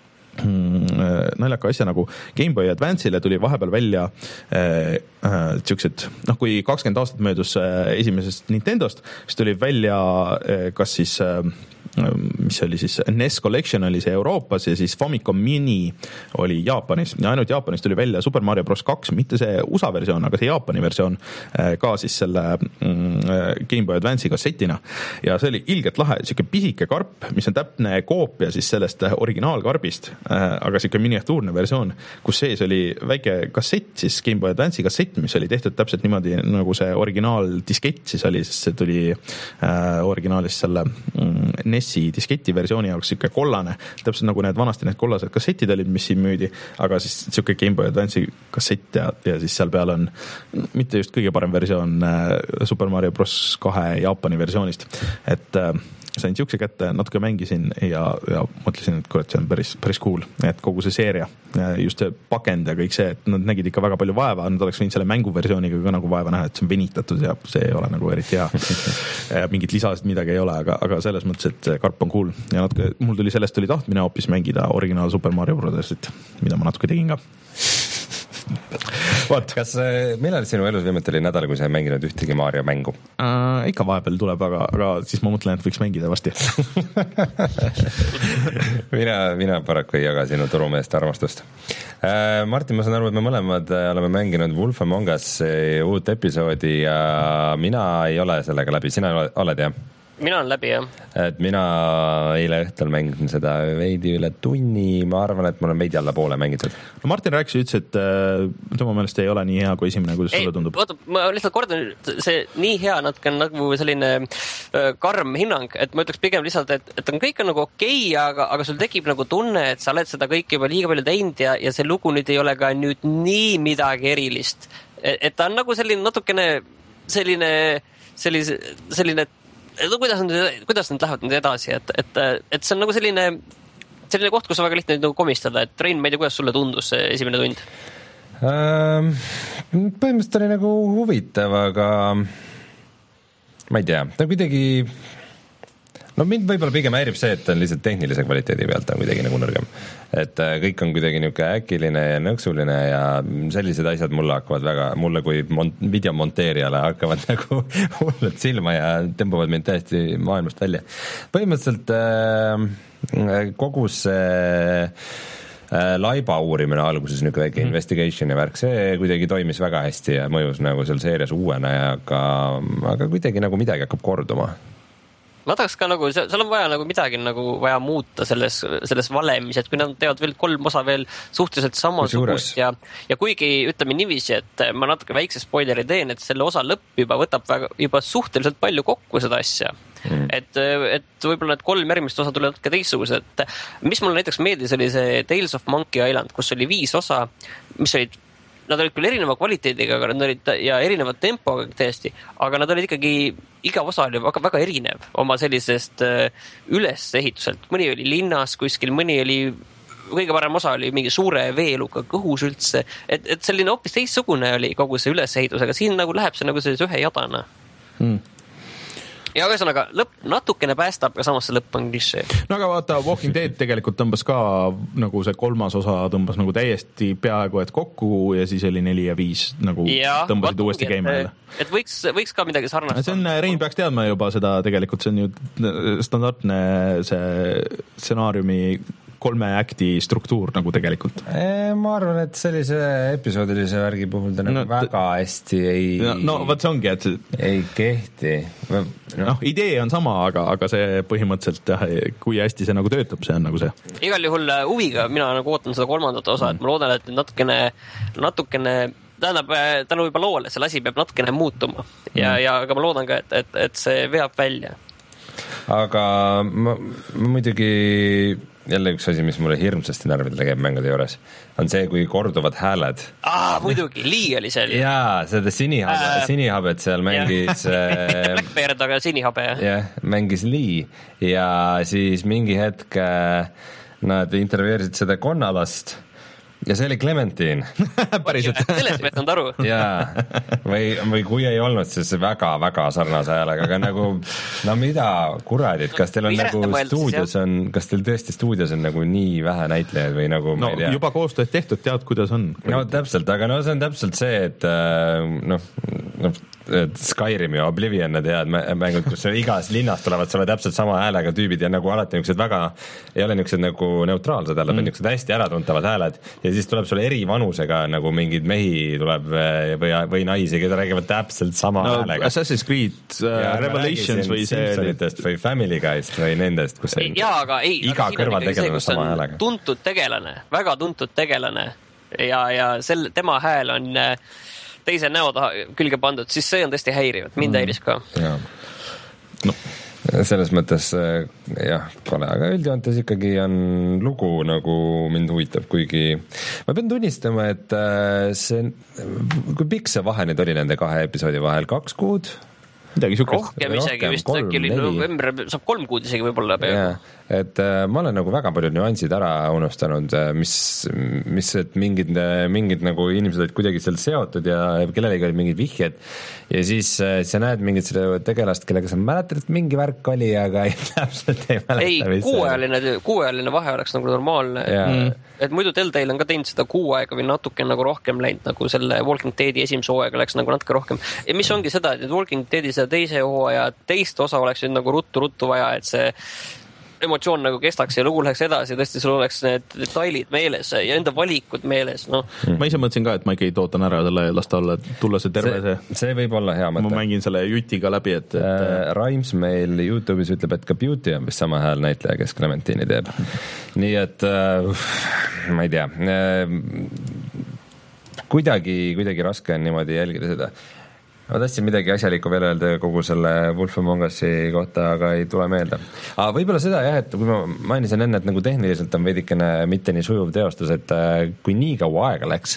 naljaka asja nagu Game Boy Advance'ile tuli vahepeal välja äh, äh, siuksed, noh kui kakskümmend aastat möödus äh, esimesest Nintendost, siis tuli välja äh, kas siis äh, mis oli siis N E S Collection oli see Euroopas ja siis Famicom Mini oli Jaapanis ja ainult Jaapanis tuli välja Super Mario Bros kaks, mitte see U S A versioon, aga see Jaapani versioon ka siis selle Game Boy Advance'i kassetina ja see oli ilgelt lahe, siuke pisike karp, mis on täpne koopia siis sellest originaalkarbist, aga siuke miniatuurne versioon, kus sees oli väike kassett, siis Game Boy Advance'i kassett, mis oli tehtud täpselt niimoodi nagu see originaal diskett siis oli, sest see tuli äh, originaalis selle mm, N E S-i disketi versiooni jaoks siuke kollane, täpselt nagu need vanasti need kollased kassetid olid, mis siin müüdi, aga siis siuke Game Boy Advance'i kassett ja, ja siis seal peal on mitte just kõige parem versioon Super Mario Bros kahe Jaapani versioonist, et äh, sain siukse kätte, natuke mängisin ja, ja mõtlesin, et kurat, see on päris, päris cool, et kogu see seeria, just see pakend ja kõik see, et nad nägid ikka väga palju vaeva, nad oleks võinud selle mänguversiooniga ka nagu vaeva näha, et see on venitatud ja see ei ole nagu eriti hea. Mingit lisast midagi ei ole, aga, aga selles mõttes, et karp on cool ja natuke, mul tuli sellest tuli tahtmine hoopis mängida originaal Super Mario Brothersit, mida ma natuke tegin ka. Vot. Kas, millal sinu elus viimati oli nädal, kui sa ei mänginud ühtegi Mario mängu? Äh, ikka vahepeal tuleb, aga, aga siis ma mõtlen, et võiks mängida vasti. mina, mina paraku ei jaga sinu turumeeste armastust. Äh, Martin, ma saan aru, et me mõlemad oleme mänginud Wolf Among Us uut episoodi ja mina ei ole sellega läbi, sina oled, jah? Mina olen läbi, jah. Et mina eile õhtul mängisin seda veidi üle tunni, ma arvan, et ma olen veidi alla poole mängitud. No Martin rääkis ja ütles, et äh, tema meelest ei ole nii hea kui esimene, kuidas sulle tundub. Oota, ma lihtsalt kordan, see nii hea natuke nagu selline äh, karm hinnang, et ma ütleks pigem lihtsalt, et, et on kõik on nagu okei, aga, aga sul tekib nagu tunne, et sa oled seda kõike juba liiga palju teinud ja, ja see lugu nüüd ei ole ka nüüd nii midagi erilist. Et, et ta on nagu selline natukene selline, sellise, selline no kuidas nad, kuidas nad lähevad nüüd edasi, et, et, et see on nagu selline, selline koht, kus on väga lihtne nagu komistada, et Rein, ma ei tea, kuidas sulle tundus see esimene tund? Ähm, põhimõtteliselt oli nagu huvitav, aga ma ei tea, ta kuidagi no mind võib-olla pigem häirib see, et on lihtsalt tehnilise kvaliteedi pealt on kuidagi nagu nõrgem. Et kõik on kuidagi niuke äkiline ja nõksuline ja sellised asjad mulle hakkavad väga, mulle kui mont- videomonteerijale hakkavad nagu hullult silma ja tõmbavad mind täiesti maailmast välja. Põhimõtteliselt äh, kogu see äh, laiba uurimine alguses niuke väike mm. investigation ja värk, see kuidagi toimis väga hästi ja mõjus nagu seal seerias uuena, aga, aga kuidagi nagu midagi hakkab korduma. Ma tahaks ka nagu, seal on vaja nagu midagi nagu vaja muuta selles, selles valemis, et kui nad teevad veel kolm osa veel suhteliselt samasugust ja, ja kuigi ütleme niiviisi, et ma natuke väikse spoileri teen, et selle osa lõpp juba võtab väga, juba suhteliselt palju kokku seda asja. Mm. Et, et võib-olla need kolm järgmist osa tulevad ka teistsugused. Mis mulle näiteks meeldis oli see Tales of Monkey Island, kus oli viis osa, mis olid nad olid küll erineva kvaliteediga, aga nad olid ja erineva tempoga tõesti, aga nad olid ikkagi, iga osa oli väga, väga erinev oma sellisest ülesehituselt. Mõni oli linnas kuskil, mõni oli, kõige parem osa oli mingi suure veeluga kõhus üldse, et, et selline hoopis teistsugune oli kogu see ülesehitus, aga siin nagu läheb see nagu sellise ühe jadana. Hmm. Ja ühesõnaga, lõpp natukene päästab, aga samas see lõpp on klišee. No aga vaata, Walking Dead tegelikult tõmbas ka nagu see kolmas osa tõmbas nagu täiesti peaaegu et kokku ja siis oli neli ja viis nagu ja, tõmbasid vaat, uuesti käima. Et, et võiks, võiks ka midagi sarnast. See on, Rein peaks teadma juba seda tegelikult, see on ju standardne see stsenaariumi kolme äkti struktuur nagu tegelikult. Ma arvan, et sellise episoodilise värgi puhul ta no, väga hästi ei... No, no vaat see ongi, et... Ei kehti. No, no idee on sama, aga, aga see põhimõtteliselt, kui hästi see nagu töötab, see on nagu see. Igal juhul huviga, mina nagu ootan seda kolmandat osa, mm. et ma loodan, et natukene, natukene tähendab, tänu juba loole, see lasi peab natukene muutuma. Ja, mm. ja aga ma loodan ka, et, et, et see veab välja. Aga ma, ma muidugi... jälle üks asi, mis mulle hirmsasti närvidele käib mängude juures, on see, kui korduvad hääled. Aa, muidugi, Lee oli seal. Jaa, seda sinihabe, äh, sinihabet seal mängis... Blackbeard, aga sinihabe, jah. Jah, mängis Lee ja siis mingi hetk nad intervjueerisid seda Konnalast ja see oli Clementine. Päriselt. Sellest ma jätnud aru. Jaa, või, või kui ei olnud, siis väga-väga sarnase häälega, aga nagu, no mida, kuradid, kas teil on või nagu stuudios on, kas teil tõesti stuudios on nagu nii vähe näitlejaid või nagu, no, ma ei tea. Juba koostööd tehtud, tead, kuidas on. No täpselt, aga no see on täpselt see, et noh, noh Skyrim ja Oblivion, need head mängud, kus igas linnas tulevad sulle täpselt sama häälega tüübid ja nagu alati niisugused väga, ei ole niisugused nagu neutraalsed hääled, mm. niisugused hästi äratuntavad hääled ja siis tuleb sulle eri vanusega nagu mingid mehi tuleb või, või naisi, keda räägivad täpselt sama no, häälega. Assassin's Creed uh, Revelations või see Simpsonitest või Family Guy'st või nendest, kus on ja, aga ei, iga kõrval tegelane sama häälega. Tuntud tegelane, väga tuntud tegelane ja, ja sel, tema hääl on teise näo taha külge pandud, siis see on tõesti häiriv, mind häiris ka. Ja. No. Selles mõttes jah, pole, aga üldjoontes ikkagi on lugu nagu mind huvitab, kuigi ma pean tunnistama, et see, kui pikk see vahe nüüd oli nende kahe episoodi vahel, kaks kuud? Midagi sukest. Rohkem isegi, vist äkki oli november, saab kolm kuud isegi võib-olla. Ja, et äh, ma olen nagu väga palju nüansid ära unustanud, mis, mis, et mingid, mingid nagu inimesed olid kuidagi seal seotud ja kellelegi olid mingid vihjed ja siis äh, sa näed mingit seda tegelast, kellega sa mäletad, et mingi värk oli, aga ei, täpselt ei mäleta. Ei, kuueajaline, kuueajaline vahe oleks nagu normaalne, et, et muidu Telltale on ka teinud seda kuu aega või natuke nagu rohkem läinud, nagu selle Walking Deadi esimese hooaega läks nagu natuke rohkem. Ja mis ongi seda, et Walking Deadi seda teise hooaja teist osa oleks nüüd nagu ruttu-ruttu vaja, et see emotsioon nagu kestaks ja lugu läheks edasi ja tõesti sul oleks need detailid meeles ja enda valikud meeles. No. Mm. Ma ise mõtlesin ka, et ma ikkagi tootan ära selle lasta olla, tulla see terve see. See, see võib olla hea mõte. Ma mängin selle jutiga läbi, et... et... Äh, Raims meil YouTube'is ütleb, et ka Beauty on vist sama hääl näitleja, kes Clementini teeb. Nii et äh, ma ei tea. Äh, kuidagi, kuidagi raske on niimoodi jälgida seda. Ma tahtsin midagi asjalikku veel öelda kogu selle Wolf Among Usi kohta, aga ei tule meelde. Aga võib-olla seda jah, et kui ma mainisin enne, et nagu tehniliselt on veidikene mitte nii sujuv teostus, et kui nii kaua aega läks,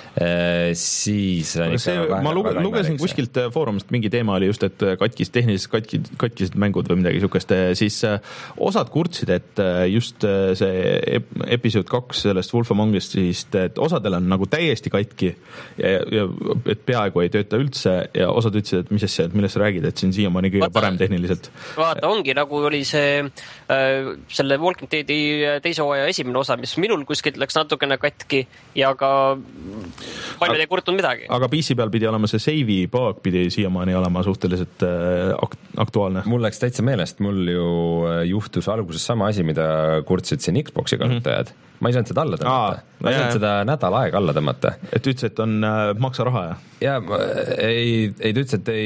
siis see, ma luge, lugesin kuskilt foorumist, mingi teema oli just, et katkis, tehniliselt katkis, katkised mängud või midagi sihukest, siis osad kurtsid, et just see episood kaks sellest Wolf Among Usist, et osadel on nagu täiesti katki ja, ja et peaaegu ei tööta üldse ja osad ütlesid, et mis asja, et millest sa räägid, et siin siiamaani kõige parem tehniliselt. Vaata, ongi nagu oli see äh, selle Walking Deadi teise hooaja esimene osa, mis minul kuskilt läks natukene katki ja ka palju ei kurtunud midagi. Aga P C peal pidi olema see seivi paak pidi siiamaani olema suhteliselt akt- aktuaalne. Mul läks täitsa meelest, mul ju juhtus alguses sama asi, mida kurtsid siin Xboxi kasutajad. Mm-hmm. Ma ei saanud seda alla tõmmata. Aa, ma ei saanud seda nädal aega alla tõmmata. Et ütles, et on äh, maksa raha ja? Ja, ei, ei ütles, et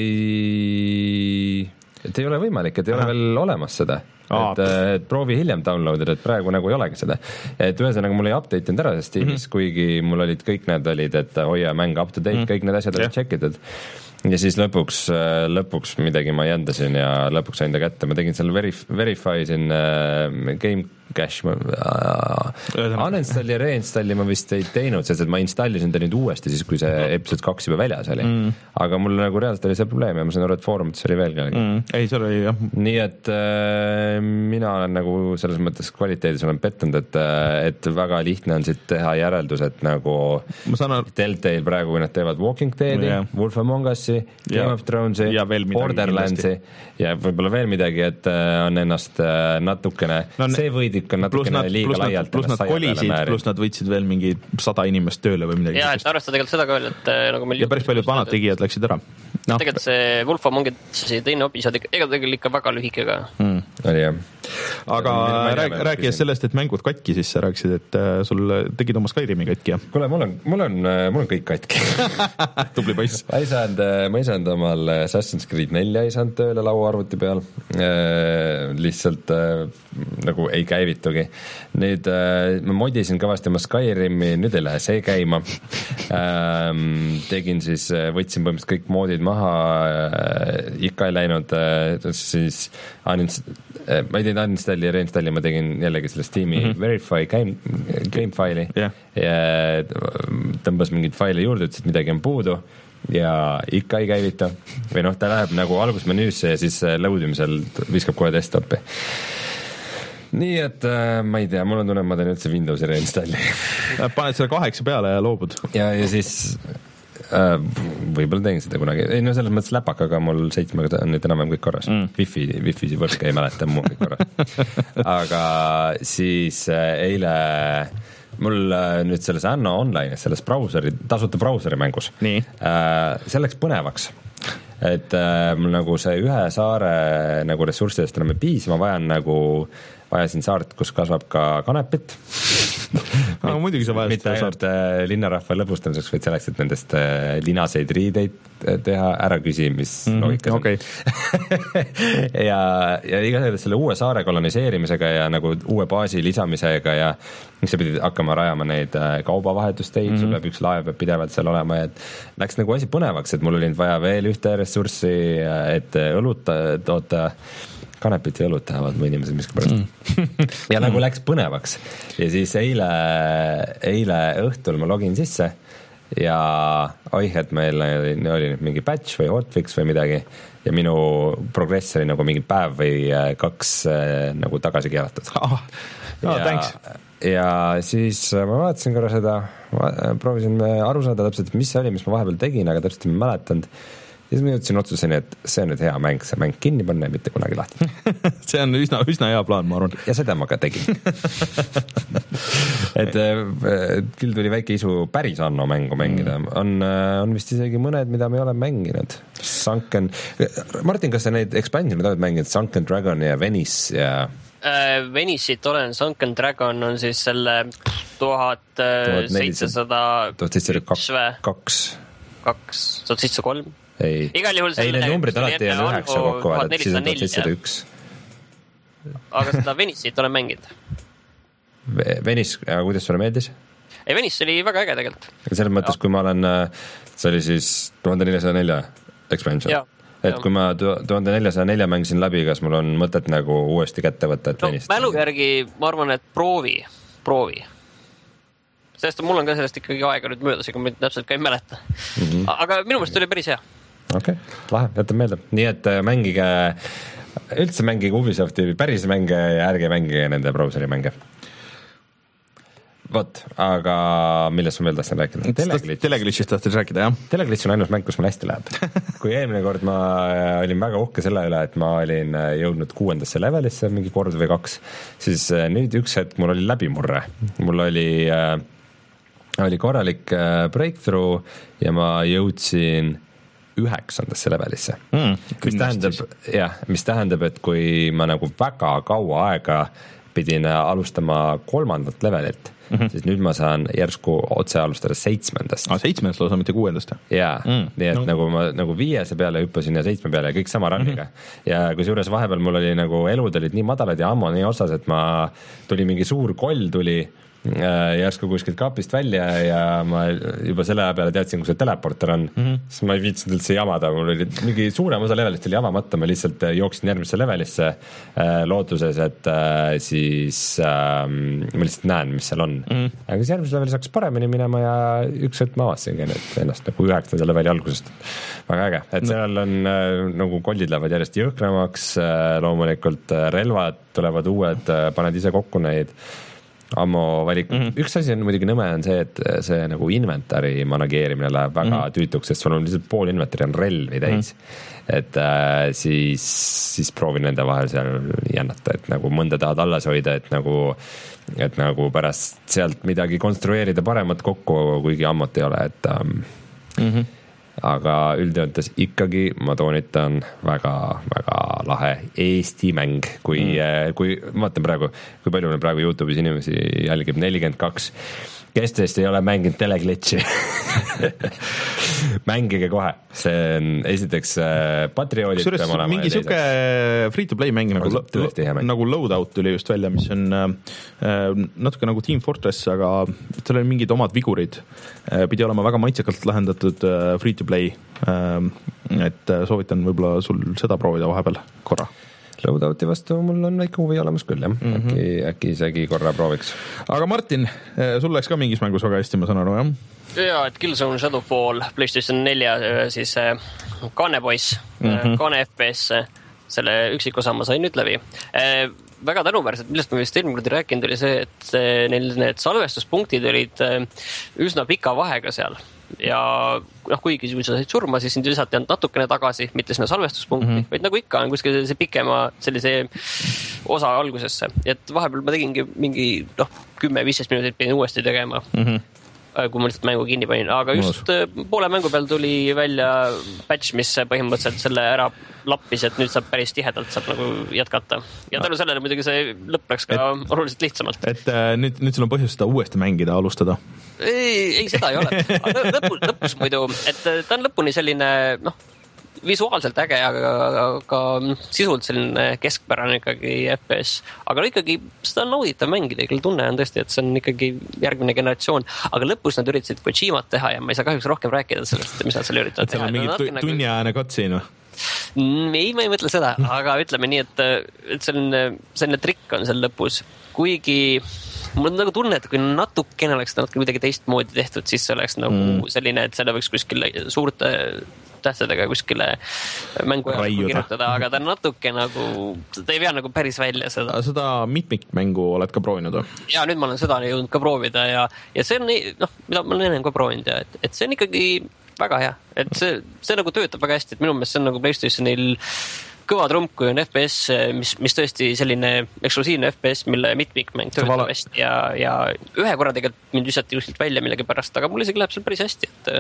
ei, et ei ole võimalik, et ei Aha. ole veel olemas seda. Et, et proovi hiljem downloadida, et praegu nagu ei olegi seda. Et ühesõnaga mul ei update inud ära sellest tiimis, mm-hmm. kuigi mul olid kõik need olid, et hoia mäng up to date, mm-hmm. kõik need asjad olid checkitud. Ja siis lõpuks, lõpuks midagi ma jändasin ja lõpuks sain ta kätte. Ma tegin seal verif- verify siin äh, game cache äh, uninstalli ja reinstalli ma vist ei teinud, sest et ma installisin ta nüüd uuesti siis, kui see episood kaks juba väljas oli. Mm. Aga mul nagu reaalselt oli see probleem ja ma sain aru, et foorumites oli veel kellegi. Mm. Ei, seal oli jah. Nii et äh, mina olen nagu selles mõttes kvaliteedis olen pettunud, et, et väga lihtne on siit teha järeldus, et nagu ar- Telltale praegu, kui nad teevad Walking Deadi, yeah. Wolf Among Usi, Game ja. of Thronesi, Borderlandsi ja võib-olla veel midagi, et on ennast natukene no, see võidi ikka natukene nad, liiga laialt. Plus nad kolisid, plus nad võtsid veel mingi sada inimest tööle või midagi. Ja, et arvestada tegelikult seda ka veel, et nagu meil ja päris paljud vanad tegijad läksid ära. No. Tegelikult see Wolf Among Usi teine episood, ega tegelikult ikka väga lühike ka. Mm. Oli jah. Aga rääk, rääkides sellest, et mängud katki, siis sa rääkisid, et sul tegid oma Skyrimi katki. Ja? Kuule, mul on, mul on, mul on kõik katki. Tubli poiss. Ma ei saanud, ma ei saanud omal Assassin's Creed nelja ei saanud tööle lauaarvuti peal. Lihtsalt nagu ei käivitugi. Nüüd ma modisin kõvasti oma Skyrimi, nüüd ei lähe see käima. Tegin siis, võtsin põhimõtteliselt kõik moodid maha, ikka ei läinud, siis uninst- ma ei teinud uninstalli ja reinstalli, ma tegin jällegi selle Steam'i mm-hmm. verify game, game file'i yeah. ja tõmbas mingid faile juurde, ütles, et midagi on puudu ja ikka ei käivita või noh, ta läheb nagu algusmenüüsse ja siis loadimisel viskab kohe desktopi. Nii et äh, ma ei tea, mul on tunne, ma teen üldse Windowsi reinstalli. Paned selle kaheksa peale ja loobud. Ja, ja siis äh, võib-olla teen seda kunagi. Ei, no selles mõttes läpakaga mul seitsmega on nüüd enam-enam kõik korras. Mm. Wi-Fi, Wi-Fi võrk ei mäleta, muu kõik korras. Aga siis äh, eile mul äh, nüüd selles Anno Online, selles brauseri, tasuta brauseri mängus, äh, see läks põnevaks. Et äh, mul nagu see ühe saare nagu ressurssidest enam ei piisa, ma vajan nagu vajasin saart, kus kasvab ka kanepit. No, muidugi sa vajad mitte ainult äh, linnarahva lõbustamiseks, vaid selleks, et nendest äh, linaseid riideid teha, ära küsi, mis mm-hmm, loogikas on. Okay. ja, ja igatahes selle uue saare koloniseerimisega ja nagu uue baasi lisamisega ja mis sa pidid hakkama rajama neid äh, kaubavahetusteid, mm-hmm. sul peab üks laev peab pidevalt seal olema, et läks nagu asi põnevaks, et mul oli vaja veel ühte ressurssi, et õlut toota. Kanepit ja õlut tahavad mu inimesed miskipärast. Mm. ja nagu läks põnevaks. Ja siis eile, eile õhtul ma login sisse ja oih, et meil oli, oli mingi patch või hotfix või midagi ja minu progress oli nagu mingi päev või kaks nagu tagasi keeratud. Oh, no, ja, ja siis ma vaatasin korra seda, proovisin aru saada täpselt, mis see oli, mis ma vahepeal tegin, aga täpselt ei mäletanud. Ja siis ma jõudsin otsuseni, et see on nüüd hea mäng, see mäng kinni panna ja mitte kunagi lahti. see on üsna, üsna hea plaan, ma arvan. Ja seda ma ka tegin. et küll tuli väike isu päris Anno mängu mängida. On, on vist isegi mõned, mida me ei ole mänginud. Sunken... Martin, kas sa neid expansion'id oled mänginud? Sunken Dragon ja Venice ja... Äh, Venice'it olen, Sunken Dragon on siis selle tuhat seitsesada üks või? Kaks. Kaks, tuhat seitsesada kolm. Ei, igal juhul ei need numbrid alati on üheksa kokku, et siis on tuhat seitsesada üks. Aga seda Venice'it olen mänginud. Venice, aga kuidas sulle meeldis? Ei, Venice oli väga äge tegelikult. Selles mõttes, kui ma olen, see oli siis tuhat nelisada neli expansion. Ja, et ja. Kui ma tuhat nelisada neli mängisin läbi, kas mul on mõtet nagu uuesti kätte võtta, et no, Venice? Mälu järgi ma arvan, et proovi, proovi. Sest mul on ka sellest ikkagi aega nüüd möödas, ega ma täpselt ka ei mäleta. Mm-hmm. Aga minu meelest oli päris hea. Okei, okay, lahe, jätab meelde. Nii et mängige, üldse mängige Ubisofti päris mänge ja ärge mängige nende browseri mänge. Vot, aga millest ma veel tahtsin rääkida? Teleglitch. Teleglitchist tahtsin rääkida, jah. Teleglitch on ainus mäng, kus mul hästi läheb. Kui eelmine kord ma olin väga uhke selle üle, et ma olin jõudnud kuuendasse levelisse mingi kord või kaks, siis nüüd üks hetk mul oli läbimurre. Mul oli... oli korralik breakthrough ja ma jõudsin üheksandasse levelisse. Mm, mis tähendab, jah, mis tähendab, et kui ma nagu väga kaua aega pidin alustama kolmandat levelilt, mm-hmm. siis nüüd ma saan järsku otse alustada seitsmendast. Ah, seitsmendast lausa, mitte kuuendast? Jaa, mm, nii et no. nagu ma nagu viiese peale hüppasin ja seitsme peale ja kõik sama runniga. Mm-hmm. Ja kui suures vahepeal mul oli nagu elud olid nii madalad ja ammo nii osas, et ma tuli mingi suur koll tuli järsku kuskilt kapist välja ja ma juba selle aja peale teadsin, kus see teleporter on, mm-hmm. siis ma ei viitsinud üldse jamada, mul oli mingi suurem osa levelist oli jamamata, ma lihtsalt jooksin järgmisse levelisse äh, lootuses, et äh, siis äh, ma lihtsalt näen, mis seal on. Mm-hmm. Aga siis järgmises levelis hakkas paremini minema ja üks hetk ma avastasingi ennast nagu üheksanda leveli algusest. Väga äge, et no. Seal on äh, nagu kollid lähevad järjest jõhkramaks, äh, loomulikult äh, relvad tulevad uued, äh, paned ise kokku neid ammo valik. Mm-hmm. Üks asi on muidugi nõme on see, et see nagu inventari manageerimine läheb väga mm-hmm. tüütuks, sest sul on lihtsalt pool inventari on relvi täis. Mm-hmm. Et äh, siis, siis proovin nende vahel seal jännata, et nagu mõnda tahad alles hoida, et nagu, et nagu pärast sealt midagi konstrueerida paremat kokku, kuigi ammot ei ole, et ähm, mm-hmm. aga üldjoontes ikkagi ma toonitan väga, väga lahe Eesti mäng, kui, mm. kui ma vaatan praegu, kui palju meil praegu YouTube'is inimesi jälgib, nelikümmend kaks, kes teist ei ole mänginud Teleglitchi. Mängige kohe, see on esiteks äh, patrioodid. Kusjuures mingi siuke free-to-play mäng nagu, lo- nagu Loadout tuli just välja, mis on äh, natuke nagu Team Fortress, aga tal on mingid omad vigurid. Äh, pidi olema väga maitsekalt lahendatud äh, free-to-play, äh, et äh, soovitan võib-olla sul seda proovida vahepeal korra. Loadouti vastu mul on väike huvi olemas küll, jah. Mm-hmm. Äkki, äkki isegi korra prooviks. Aga Martin, sul läks ka mingis mängus väga hästi, ma saan aru, jah? Jaa, et Killzone Shadowfall, PlayStation nelja, siis Kane Boys, mm-hmm. Kane F P S, selle üksikosa ma sain nüüd läbi. Väga tänuväärselt, millest ma vist eelmine kord rääkinud, oli see, et neil need salvestuspunktid olid üsna pika vahega seal. Ja noh, kuigi kui sa said surma, siis sind lisati natukene tagasi, mitte sinna salvestuspunkti, mm-hmm. vaid nagu ikka on kuskil see pikema sellise osa algusesse. Et vahepeal ma tegingi mingi noh, kümme viisteist minutit pidin uuesti tegema, mm-hmm. kui ma lihtsalt mängu kinni panin. Aga just Mõnus. Poole mängu peal tuli välja patch, mis põhimõtteliselt selle ära lappis, et nüüd saab päris tihedalt saab nagu jätkata. Ja tänu sellele muidugi see lõpp läks ka et, oluliselt lihtsamalt. Et äh, nüüd, nüüd sul on põhjus seda uuesti mängida, alustada? Ei, ei seda ei ole. Lõpus, lõpus muidu, et ta on lõpuni selline, noh, visuaalselt äge, aga ka sisult selline keskpärane ikkagi F P S. Aga no ikkagi seda on nauditav mängida, küll tunne on tõesti, et see on ikkagi järgmine generatsioon. Aga lõpus nad üritasid Kojimat teha ja ma ei saa kahjuks rohkem rääkida sellest, mis nad seal üritavad teha. Et seal on mingi tunniajane katsin, või? Ei, ma ei mõtle seda, aga ütleme nii, et, et selline, selline trikk on seal lõpus. Kuigi mul on nagu tunne, et kui natukene oleks natuke midagi teistmoodi tehtud, siis see oleks nagu mm. selline, et selle võiks kuskile suurte tähtedega kuskile mängu kirjutada, aga ta on natuke nagu, ta ei pea nagu päris välja seda. Seda mitmikmängu oled ka proovinud? Ja nüüd ma olen seda jõudnud ka proovida ja, ja see on, noh, mida ma olen enne ka proovinud ja et, et see on ikkagi väga hea, et see, see nagu töötab väga hästi, et minu meelest see on nagu PlayStationil kõva trump, kui on F P S, mis, mis tõesti selline eksklusiivne F P S, mille mitmikmäng töötab vala... hästi ja, ja ühe korra tegelikult mind visati kuskilt välja millegi pärast, aga mul isegi läheb seal päris hästi, et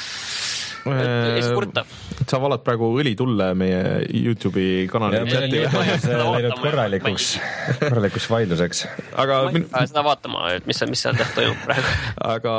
ei spurta. Sa valad praegu õli tulle meie YouTube'i kanali chati. See on läinud korralikuks, korralikuks vaidluseks. Aga ma ei pea seda vaatama, et mis, mis seal toimub praegu. Aga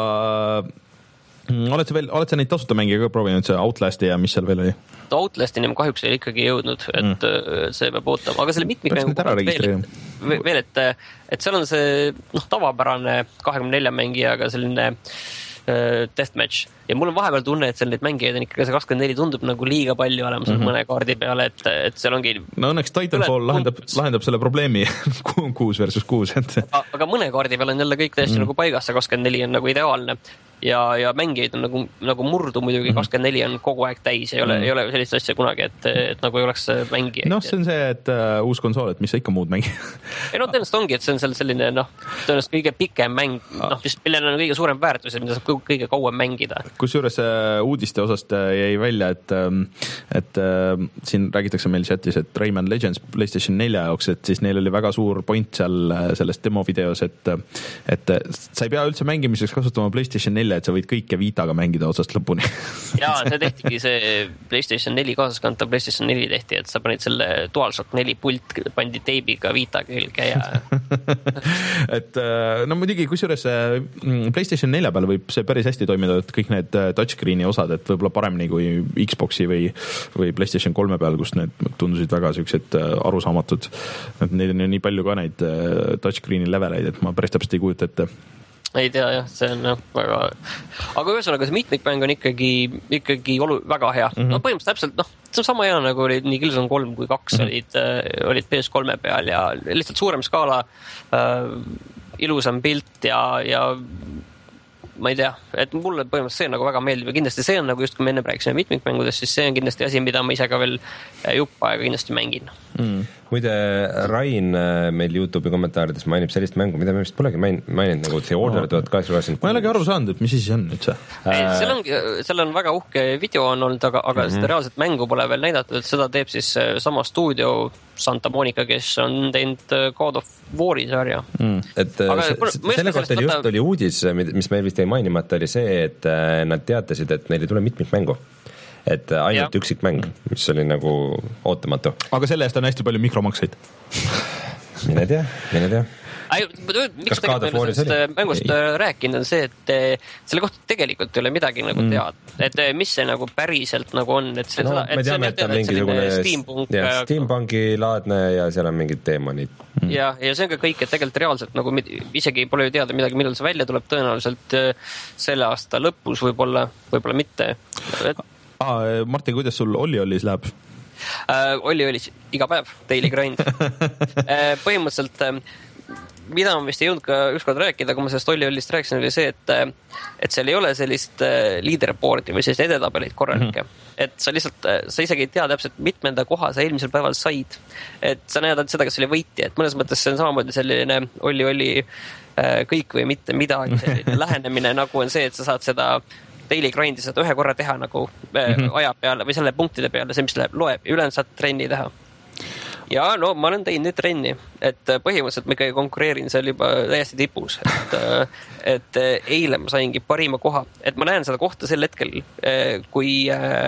oled sa veel, oled sa neid tasuta mängija ka proovinud, see Outlast ja mis seal veel oli? Outlastini ma kahjuks ei ikkagi jõudnud, et mm. see peab ootama, aga selle mitmikmängu veel, veel, et, et seal on see noh, tavapärane kahekümne nelja mängijaga selline deathmatch ja mul on vahepeal tunne, et seal neid mängijaid on ikkagi see kakskümmend neli tundub nagu liiga palju olema seal mm -hmm. mõne kaardi peale, et, et seal ongi no õnneks Titanfall lahendab, lahendab selle probleemi kuus versus kuus et... aga mõne kaardi peal on jälle kõik täiesti mm. nagu paigas, see kakskümmend neli on nagu ideaalne ja, ja mängijaid on nagu, nagu murdu muidugi mm. kakskümmend neli on kogu aeg täis, ei ole, mm. ei ole sellist asja kunagi, et, et nagu ei oleks mängijaid. noh, see on see, et uh, uus konsool, et mis sa ikka muud mängi ei no tõenäoliselt ongi, et see on seal selline noh, tõenäoliselt kõige pikem mäng, noh, millel on kõige suurem väärtus, mida saab kõige kauem mängida. Kusjuures uudiste osast jäi välja, et, et siin räägitakse meil chatis, et Rayman Legends PlayStation nelja jaoks, et siis neil oli väga suur point seal selles demo videos, et, et sa ei pea üldse mängimiseks kasutama PlayStation nelja, et sa võid kõike Vitaga mängida otsast lõpuni. Jaa, see tehtigi see PlayStation neli kaasaskantav PlayStation neli tehti, et sa panid selle DualShock neli pult, pandi teibiga Vita külge ja et no muidugi, kusjuures PlayStation nelja peal võib see päris hästi toimida, et kõik need touchscreeni osad, et võib-olla paremini kui Xboxi või, või PlayStation kolme peal, kus need tundusid väga sellised arusaamatud. Et neil on nii palju ka neid touchscreeni leveleid, et ma päris täpselt ei kujuta ette. Ei tea jah, see on jah, väga... Aga ühesõnaga see mitmikmäng on ikkagi, ikkagi olu, väga hea. Mm -hmm. No põhimõtteliselt täpselt, noh, see on sama hea nagu olid nii Killzone kolm kui kaks mm -hmm. olid, äh, olid P S kolme peal ja lihtsalt suurem skaala, äh, ilusam pilt ja, ja ma ei tea, et mulle põhimõtteliselt see nagu väga meeldib ja kindlasti see on nagu just, kui me enne rääkisime mitmikmängudest, siis see on kindlasti asi, mida ma ise ka veel juppa aega kindlasti mängin. Mm. Muide, Rain meil YouTube'i kommentaarides mainib sellist mängu, mida me vist polegi maininud, nagu The Order tuhat kaheksasada kaheksakümmend. Ma ei olegi aru saanud, et mis siis on üldse? Äh... Seal, on, seal on väga uhke video on olnud, aga, aga mm -hmm. seda reaalset mängu pole veel näidatud, et seda teeb siis sama stuudio Santa Monica, kes on teinud God of War'i sarja. Mm. Et aga, se, se, selle kohta oli just oli uudis, mis meil vist ei mainimata, oli see, et nad teatasid, et neil ei tule mitmikmängu. Et ainult ja. Üksik mäng, mis oli nagu ootamatu. Aga selle eest on hästi palju mikromakseid. Mine tea, mine tea. Ai, miks tegelikult meil sellest mängust ei. Rääkinud on see, et selle kohta tegelikult ei ole midagi nagu teada. Mm. Et mis see nagu päriselt nagu on. Et see, no, seda, et see teame, on et mingisugune Steampunk, ja, Steampunki laadne ja seal on mingid teemonid. Mm. Ja, ja see on ka kõik, et tegelikult reaalselt nagu isegi pole ju teada midagi, millal see välja tuleb tõenäoliselt selle aasta lõpus võib-olla, võib-olla mitte. Et Ah, Martin, kuidas sul Olli-Ollis läheb? Uh, Olli-Ollis iga päev, daily grind. uh, põhimõtteliselt, uh, mida ma vist ei jõudnud ka ükskord rääkida, kui ma sellest Olli-Ollist rääkisin, oli see, et, uh, et seal ei ole sellist uh, leaderboardi või sellist edetabeleid korralikke. Mm-hmm. Et sa lihtsalt, uh, sa isegi ei tea täpselt, mitmenda koha sa eelmisel päeval said. Et sa näed ainult seda, kas oli võitja. Et mõnes mõttes see on samamoodi selline Olli-Olli uh, kõik või mitte midagi. Selline lähenemine nagu on see, et sa saad seda daily grindi saad ühe korra teha nagu mm-hmm. aja peale või selle punktide peale, see mis läheb, loeb ja ülejäänud saad trenni teha. Ja no ma olen teinud nüüd trenni, et põhimõtteliselt ma ikkagi konkureerin seal juba täiesti tipus, et, et eile ma saingi parima koha, et ma näen seda kohta sel hetkel, kui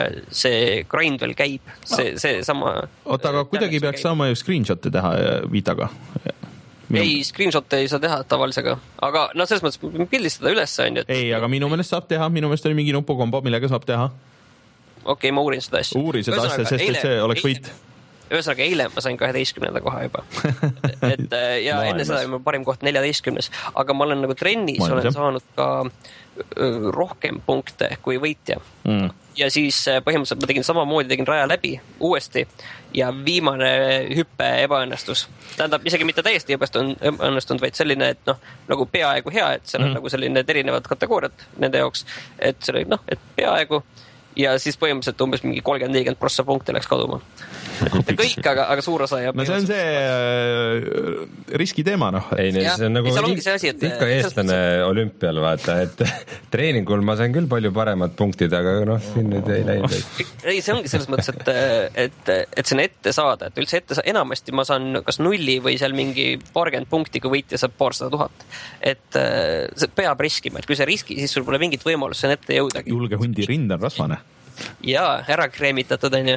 see grind veel käib, see, see sama... Oota, aga kuidagi peaks käib. Saama ju screenshot'e teha Vitaga. Minu... Ei, screenshot'e ei saa teha tavalisega, aga no selles mõttes pildistada üles on ju. Ei, aga minu meelest saab teha, minu meelest oli mingi nupukombo, millega saab teha. Okei, okay, ma uurin seda asja. Uuri seda asja, sest eile, et see oleks võit. ühesõnaga eile ma sain kaheteistkümnenda koha juba. Et ja Maailmas. enne seda oli mul parim koht neljateistkümnes, aga ma olen nagu trennis Maailmas, olen jah. saanud ka rohkem punkte kui võitja. Mm. Ja siis põhimõtteliselt ma tegin samamoodi, tegin raja läbi uuesti ja viimane hüppe ebaõnnestus. Tähendab, isegi mitte täiesti ebaõnnestunud, vaid selline, et noh, nagu peaaegu hea, et seal on mm. nagu selline erinevad kategooriad nende jaoks, et see oli noh, et peaaegu ja siis põhimõtteliselt umbes mingi kolmkümmend nelikümmend prossa punkte läks kaduma. Mitte kõik, aga, aga suur osa jääb. No see on see äh, riski teema, noh. Ei, see on nagu see asi, et, ikka eestlane olümpial, vaata, et treeningul ma sain küll palju paremad punktid, aga noh, siin nüüd ei läinud. Ei, see ongi selles mõttes, et, et, et see on ette saada, et üldse ette saada. Enamasti ma saan kas nulli või seal mingi paarkümmend punkti, kui võitja saab paarsada tuhat. Et see peab riskima, et kui see riski, siis sul pole mingit võimalust see ette jõudagi. Julge hundi rind on rasvane. Jaa, ära kreemitatud on ju.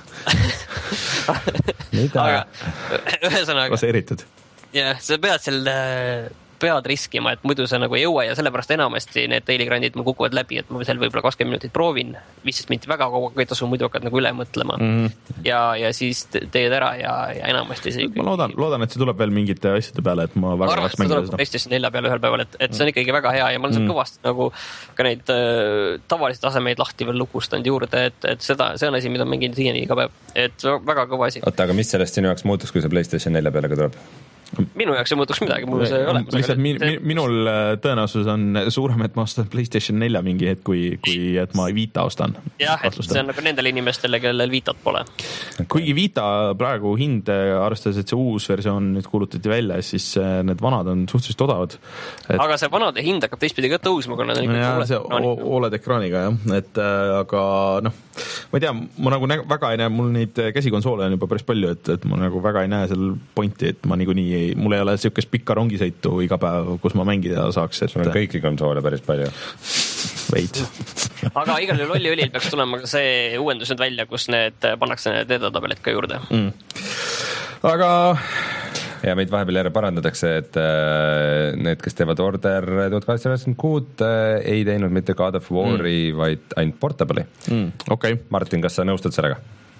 Mida? Aga ühesõnaga. Baseeritud. Jah, sa pead selle pead riskima, et muidu sa nagu ei jõua ja sellepärast enamasti need dailigrandid mul kukuvad läbi, et ma seal võib-olla kakskümmend minutit proovin, viisteist minutit väga kaua, kui tasu muidu hakkad nagu üle mõtlema mm. ja, ja siis teed ära ja, ja enamasti see ma loodan, loodan, et see tuleb veel mingite asjade peale, et ma väga arvan, et see tuleb PlayStation nelja peale ühel päeval, et, et see on ikkagi väga hea ja ma olen seal mm. kõvasti nagu ka neid äh, tavalisi tasemeid lahti veel lukustanud juurde, et, et seda, see on asi, mida mängin siiani iga päev, et väga kõva asi. Oota, aga mis sellest sinu jaoks muutus, kui see PlayStation nelja peale ka tuleb? Minu jaoks ei muutuks midagi, mul see ole. Lihtsalt min, min, minul tõenäosus on suurem, et ma ostan PlayStation nelja mingi hetk, kui, kui et ma Vita ostan. Jah, et see on nagu nendele inimestele, kellel Vitat pole. Kuigi Vita praegu hind, arvestades, et see uus versioon nüüd kuulutati välja, siis need vanad on suhteliselt odavad. Et... Aga see vanade hind hakkab teistpidi ka tõusma, kuna need ja, see O L E D ekraaniga, jah. Et, aga noh, ma ei tea, ma nagu näg, väga ei näe, mul neid käsikonsoole on juba päris palju, et, et ma nagu väga ei näe seal pointi, et ma niikuinii mul ei ole siukest pikka rongisõitu iga päev, kus ma mängida saaks. Et... sul on kõiki konsoole päris palju. Veid. Aga igal juhul Olli Õlil peaks tulema ka see uuendus nüüd välja, kus need pannakse need edetabelid ka juurde. Mm. Aga... ja meid vahepeal järje parandatakse, et äh, need, kes teevad Order tuhat kaheksasada üheksakümmend kuus äh, ei teinud mitte God of War'i mm., vaid ainult Portable'i. Mm, okay. Martin, kas sa nõustud sellega?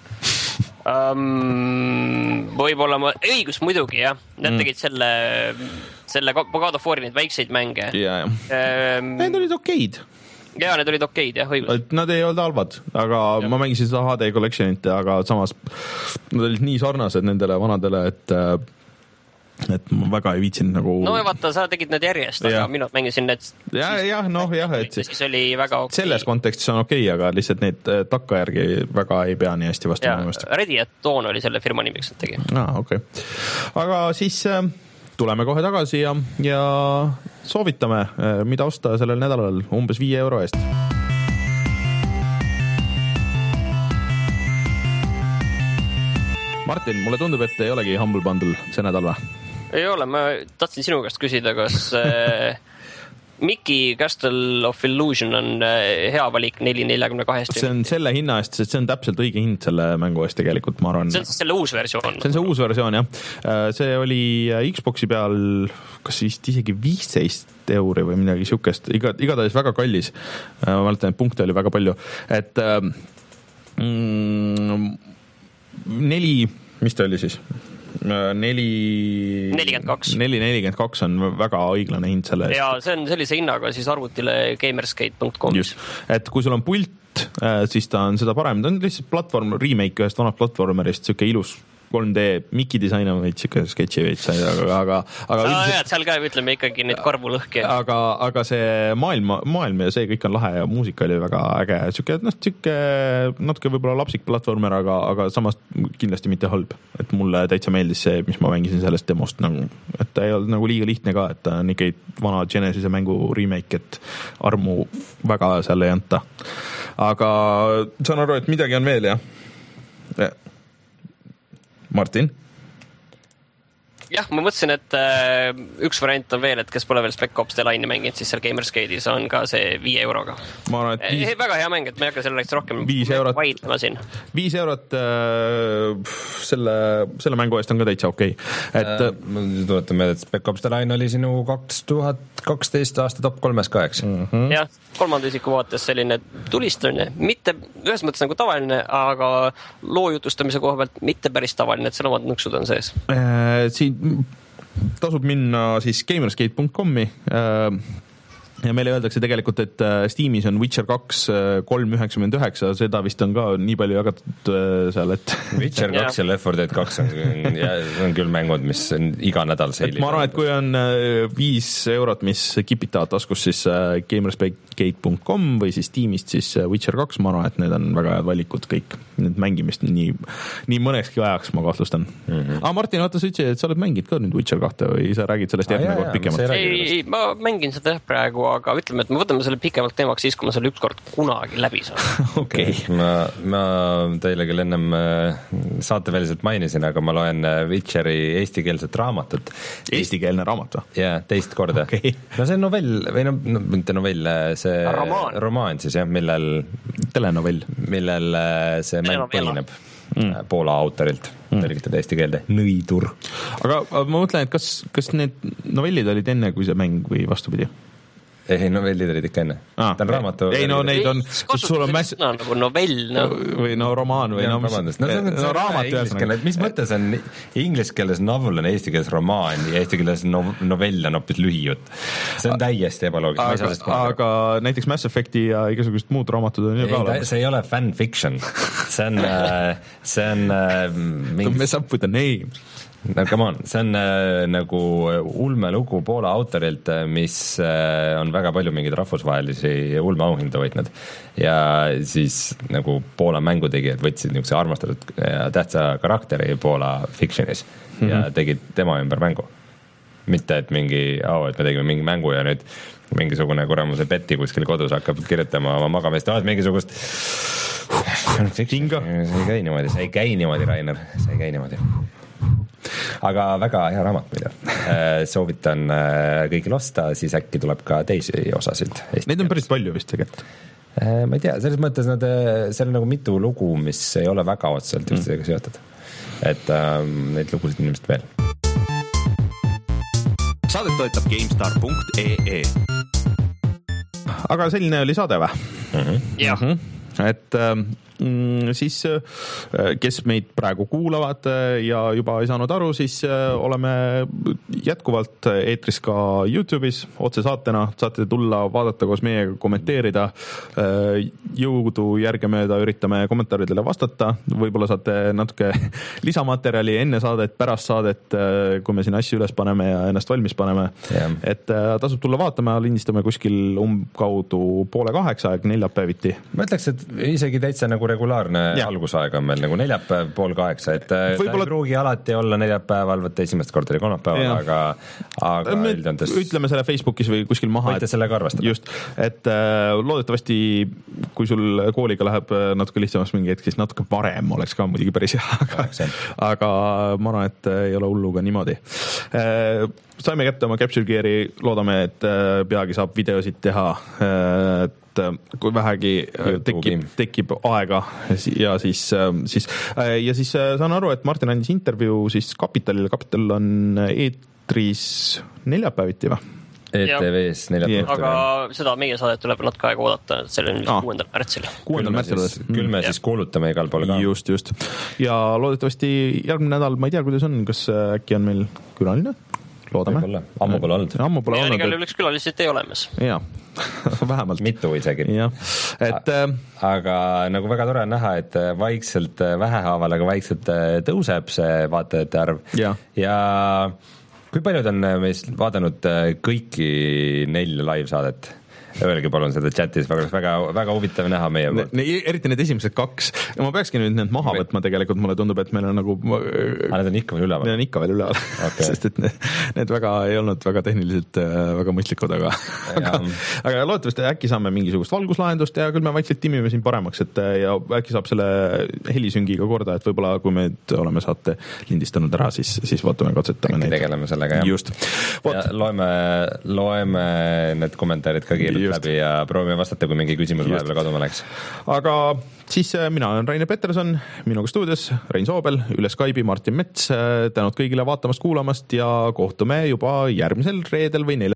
Um, võib-olla ma, õigus muidugi jah, nad mm. tegid selle selle God of War'i neid väikseid mänge yeah. um, need olid okeid jaa, need olid okeid jah, õigus nad ei olnud halvad, aga ja. Ma mängisin seda H D Collectionit, aga samas nad olid nii sarnased nendele vanadele, et et ma väga ei viitsinud nagu no ja vaata, sa tegid need järjest, aga mina mängisin need ja, jah, noh jah, et siis oli väga okei. Selles kontekstis on okei, aga lihtsalt neid takkajärgi väga ei pea nii hästi vastu ja, Ready at Dawn oli selle firma nimiks, et tegi ah, okei okay. Aga siis äh, tuleme kohe tagasi ja, ja soovitame, äh, mida osta sellel nädalal umbes viie euro eest. Martin, mulle tundub, et ei olegi Humble Bundle see nädal või? Ei ole, ma tahtsin sinu käest küsida, kas äh, Mickey Castle of Illusion on äh, hea valik neli neljakümne kahest. See on selle hinna eest, sest see on täpselt õige hind selle mängu eest tegelikult, ma arvan. See on selle uus versioon. See on see uus versioon, jah. See oli Xboxi peal, kas vist isegi viisteist euri või midagi siukest, iga, igatahes väga kallis. Ma mäletan, et punkte oli väga palju. Et mm, neli, mis ta oli siis? Neli... nelikümmend kaks. Neli nelikümmend kaks on väga õiglane hind selle eest. Ja see on sellise hinnaga siis arvutile gamersgate punkt com. Just, et kui sul on pult, siis ta on seda parem. Ta on lihtsalt platvorm, remake ühest vanast platvormerist, siuke ilus kolm D Miki disain on veits siuke sketši veits, aga, aga, aga sa ajad seal ka, ütleme ikkagi neid karvulõhki. Aga, aga see maailm, maailm ja see kõik on lahe ja muusika oli väga äge. Siuke, noh, siuke natuke võib-olla lapsik platvormer, aga, aga samas kindlasti mitte halb. Et mulle täitsa meeldis see, mis ma mängisin sellest demost, nagu, et ta ei olnud nagu liiga lihtne ka, et ta on ikkagi vana Genesise mängu remake, et armu väga seal ei anta. Aga saan aru, et midagi on veel, jah? Martin? jah, ma mõtlesin, et äh, üks variant on veel, et kes pole veel Spec Ops The Line'i mänginud, siis seal Gamersgate'is on ka see viie euroga. ma arvan, et viis... e, väga hea mäng, et ma ei hakka selle rohkem viis eurot, vaidlema siin. viis eurot äh, selle, selle mängu eest on ka täitsa okei okay. Et äh, ma tuletan meelde, et Spec Ops The Line oli sinu kaks tuhat kaksteist aasta top kolmes ka, eks? Mm -hmm. jah, kolmanda isiku vaates selline tulistamine, mitte ühes mõttes nagu tavaline, aga loo jutustamise koha pealt mitte päris tavaline, et seal omad nõksud on sees. äh, siin tasub minna siis gamersgate punkt comi äh, ja meile öeldakse tegelikult, et Steamis on Witcher kaks kolm üheksakümmend üheksa, seda vist on ka nii palju jagatud seal, et Witcher kaks ja Left four Dead kaks on, on küll mängud, mis on iga nädal seilib. ma arvan, et kui on viis eurot, mis kipitavad taskus, siis gamersgate punkt com või siis Steamist siis Witcher kaks, ma arvan, et need on väga head valikud kõik. Need mängimist nii, nii mõnekski ajaks, ma kahtlustan. Mm -hmm. ah, Martin, vaata, sa ütlesid, et sa oled mänginud ka nüüd Witcher kahte või sa räägid sellest järgmine kord pikemalt? ei, ma mängin seda praegu, aga ütleme, et me võtame selle pikemalt teemaks siis, kui ma selle ükskord kunagi läbi saan. okei okay. ma, ma teile küll ennem saateväliselt mainisin, aga ma loen Witcheri eestikeelset raamatut. Eestikeelne raamat või? jaa, teist korda okay. No see on novell, või no, no mitte novell, see romaan, romaan siis jah, millel telenovell, millel see mäng põhineb mm. Poola autorilt mm. tõlgitud eesti keelde, Nõidur. aga ma mõtlen, et kas, kas need novellid olid enne, kui see mäng või vastupidi? ei, novellid olid ikka enne ah,. ta on raamatu. ei no neid on, sul on mäss... no, nagu novell no. või no romaan või ja, no, mis... no, see on, no raamat ühesõnaga. Mis mõttes on inglise keeles novel on eesti keeles romaan ja eesti keeles no, novell on hoopis lühijutt? See on täiesti ebaloogiline. Aga, aga näiteks Mass Effecti ja igasugused muud raamatud on ju ka olemas. See ei ole fanfiction. See on, see on mingi... Don't mess up with the name. no come on, see on äh, nagu ulmelugu Poola autorilt, mis äh, on väga palju mingeid rahvusvahelisi ulmeauhindu võitnud ja siis nagu Poola mängutegijad võtsid niisuguse armastatud ja tähtsa karakteri Poola fictionis mm -hmm. ja tegid tema ümber mängu. Mitte, et mingi, oh, et me tegime mingi mängu ja nüüd mingisugune kuramuse Betty kuskil kodus hakkab kirjutama oma magamist, ah, mingisugust Kinga. See ei käi niimoodi, see ei käi niimoodi, Rainer, see ei käi niimoodi. Aga väga hea raamat, mida soovitan kõigil osta, siis äkki tuleb ka teisi osasid. Neid on päris palju vist tegelikult. Ma ei tea, selles mõttes nad, seal on nagu mitu lugu, mis ei ole väga otseselt üksteisega mm. seotud. Et ähm, neid lugusid inimesed veel. Saadet toetab GameStar punkt ee. Aga selline oli saade või? Mm-hmm. Jah. Mm-hmm. Et mm, siis kes meid praegu kuulavad ja juba ei saanud aru, siis oleme jätkuvalt eetris ka YouTube'is otsesaatena, saate tulla, vaadata koos meiega, kommenteerida, jõudu järgemööda üritame kommentaaridele vastata, võib-olla saate natuke lisamaterjali enne saadet, pärast saadet, kui me siin asju üles paneme ja ennast valmis paneme, yeah. Et tasub tulla vaatama, lindistame kuskil umbkaudu poole kaheksa aeg neljapäeviti. Ma ütleks, et isegi täitsa nagu regulaarne ja. algusaeg on meil nagu neljapäev pool kaheksa, et Võibolla... ta ei pruugi alati olla neljapäeval, võtta esimest korda oli kolmapäeval, aga, aga me üldjöntes... ütleme selle Facebookis või kuskil maha. Võite sellega arvestada. Just, et äh, loodetavasti, kui sul kooliga läheb natuke lihtsamaks mingi hetk, siis natuke varem oleks ka muidugi päris hea, aga, aga ma arvan, et ei ole hullu ka niimoodi. Äh, saime kätte oma Capture Gear'i, loodame, et peagi saab videosid teha, et kui vähegi tekib, tekib aega ja siis, siis, ja siis saan aru, et Martin andis intervjuu siis Kapitalile, Kapital on eetris neljapäeviti või? E T V-s neljapäeviti. Aga seda meie saadet tuleb natuke aega oodata, see on ah. kuuendal märtsil. kuuendal märtsil. Küll me siis kuulutame igal pool ka. Just, just. Ja loodetavasti järgmine nädal, ma ei tea, kuidas on, kas äkki on meil külaline? Loodame. Ammu pole olnud. Ammu pole olnud. Ja igal üldse külalised ei olemas. Jaa, vähemalt. Mitu isegi. Ja. Et, aga nagu väga tore on näha, et vaikselt, vähehaaval, aga vaikselt tõuseb see vaatajate arv. Ja, ja kui paljud on meist vaadanud kõiki nelja live-saadet? öelge palun seda chatis, väga, väga, väga huvitav näha meie poolt. Eriti need esimesed kaks. Ja ma peakski nüüd need maha võtma tegelikult, mulle tundub, et meil on nagu... Ah, need on ikka veel üleval? Need on ikka veel üleval, okay. Sest et need, need väga ei olnud väga tehniliselt väga mõistlikud, aga, aga, aga loodetavasti äkki saame mingisugust valguslahendust ja küll me vaikselt timime siin paremaks, et ja äkki saab selle helisüngiga korda, et võib-olla kui me oleme saate lindistanud ära, siis, siis vaatame, katsetame äkki neid. Tegeleme sellega, jah. Just. Ja loeme, loeme need kommentaarid ka kiirelt läbi ja proovime vastata, kui mingi küsimus vahepeal kaduma läks. Aga siis mina olen Rainer Peterson, minuga stuudios Rein Soobel, üle Skype'i Martin Mets, tänud kõigile vaatamast, kuulamast ja kohtume juba järgmisel reedel või neljapäeval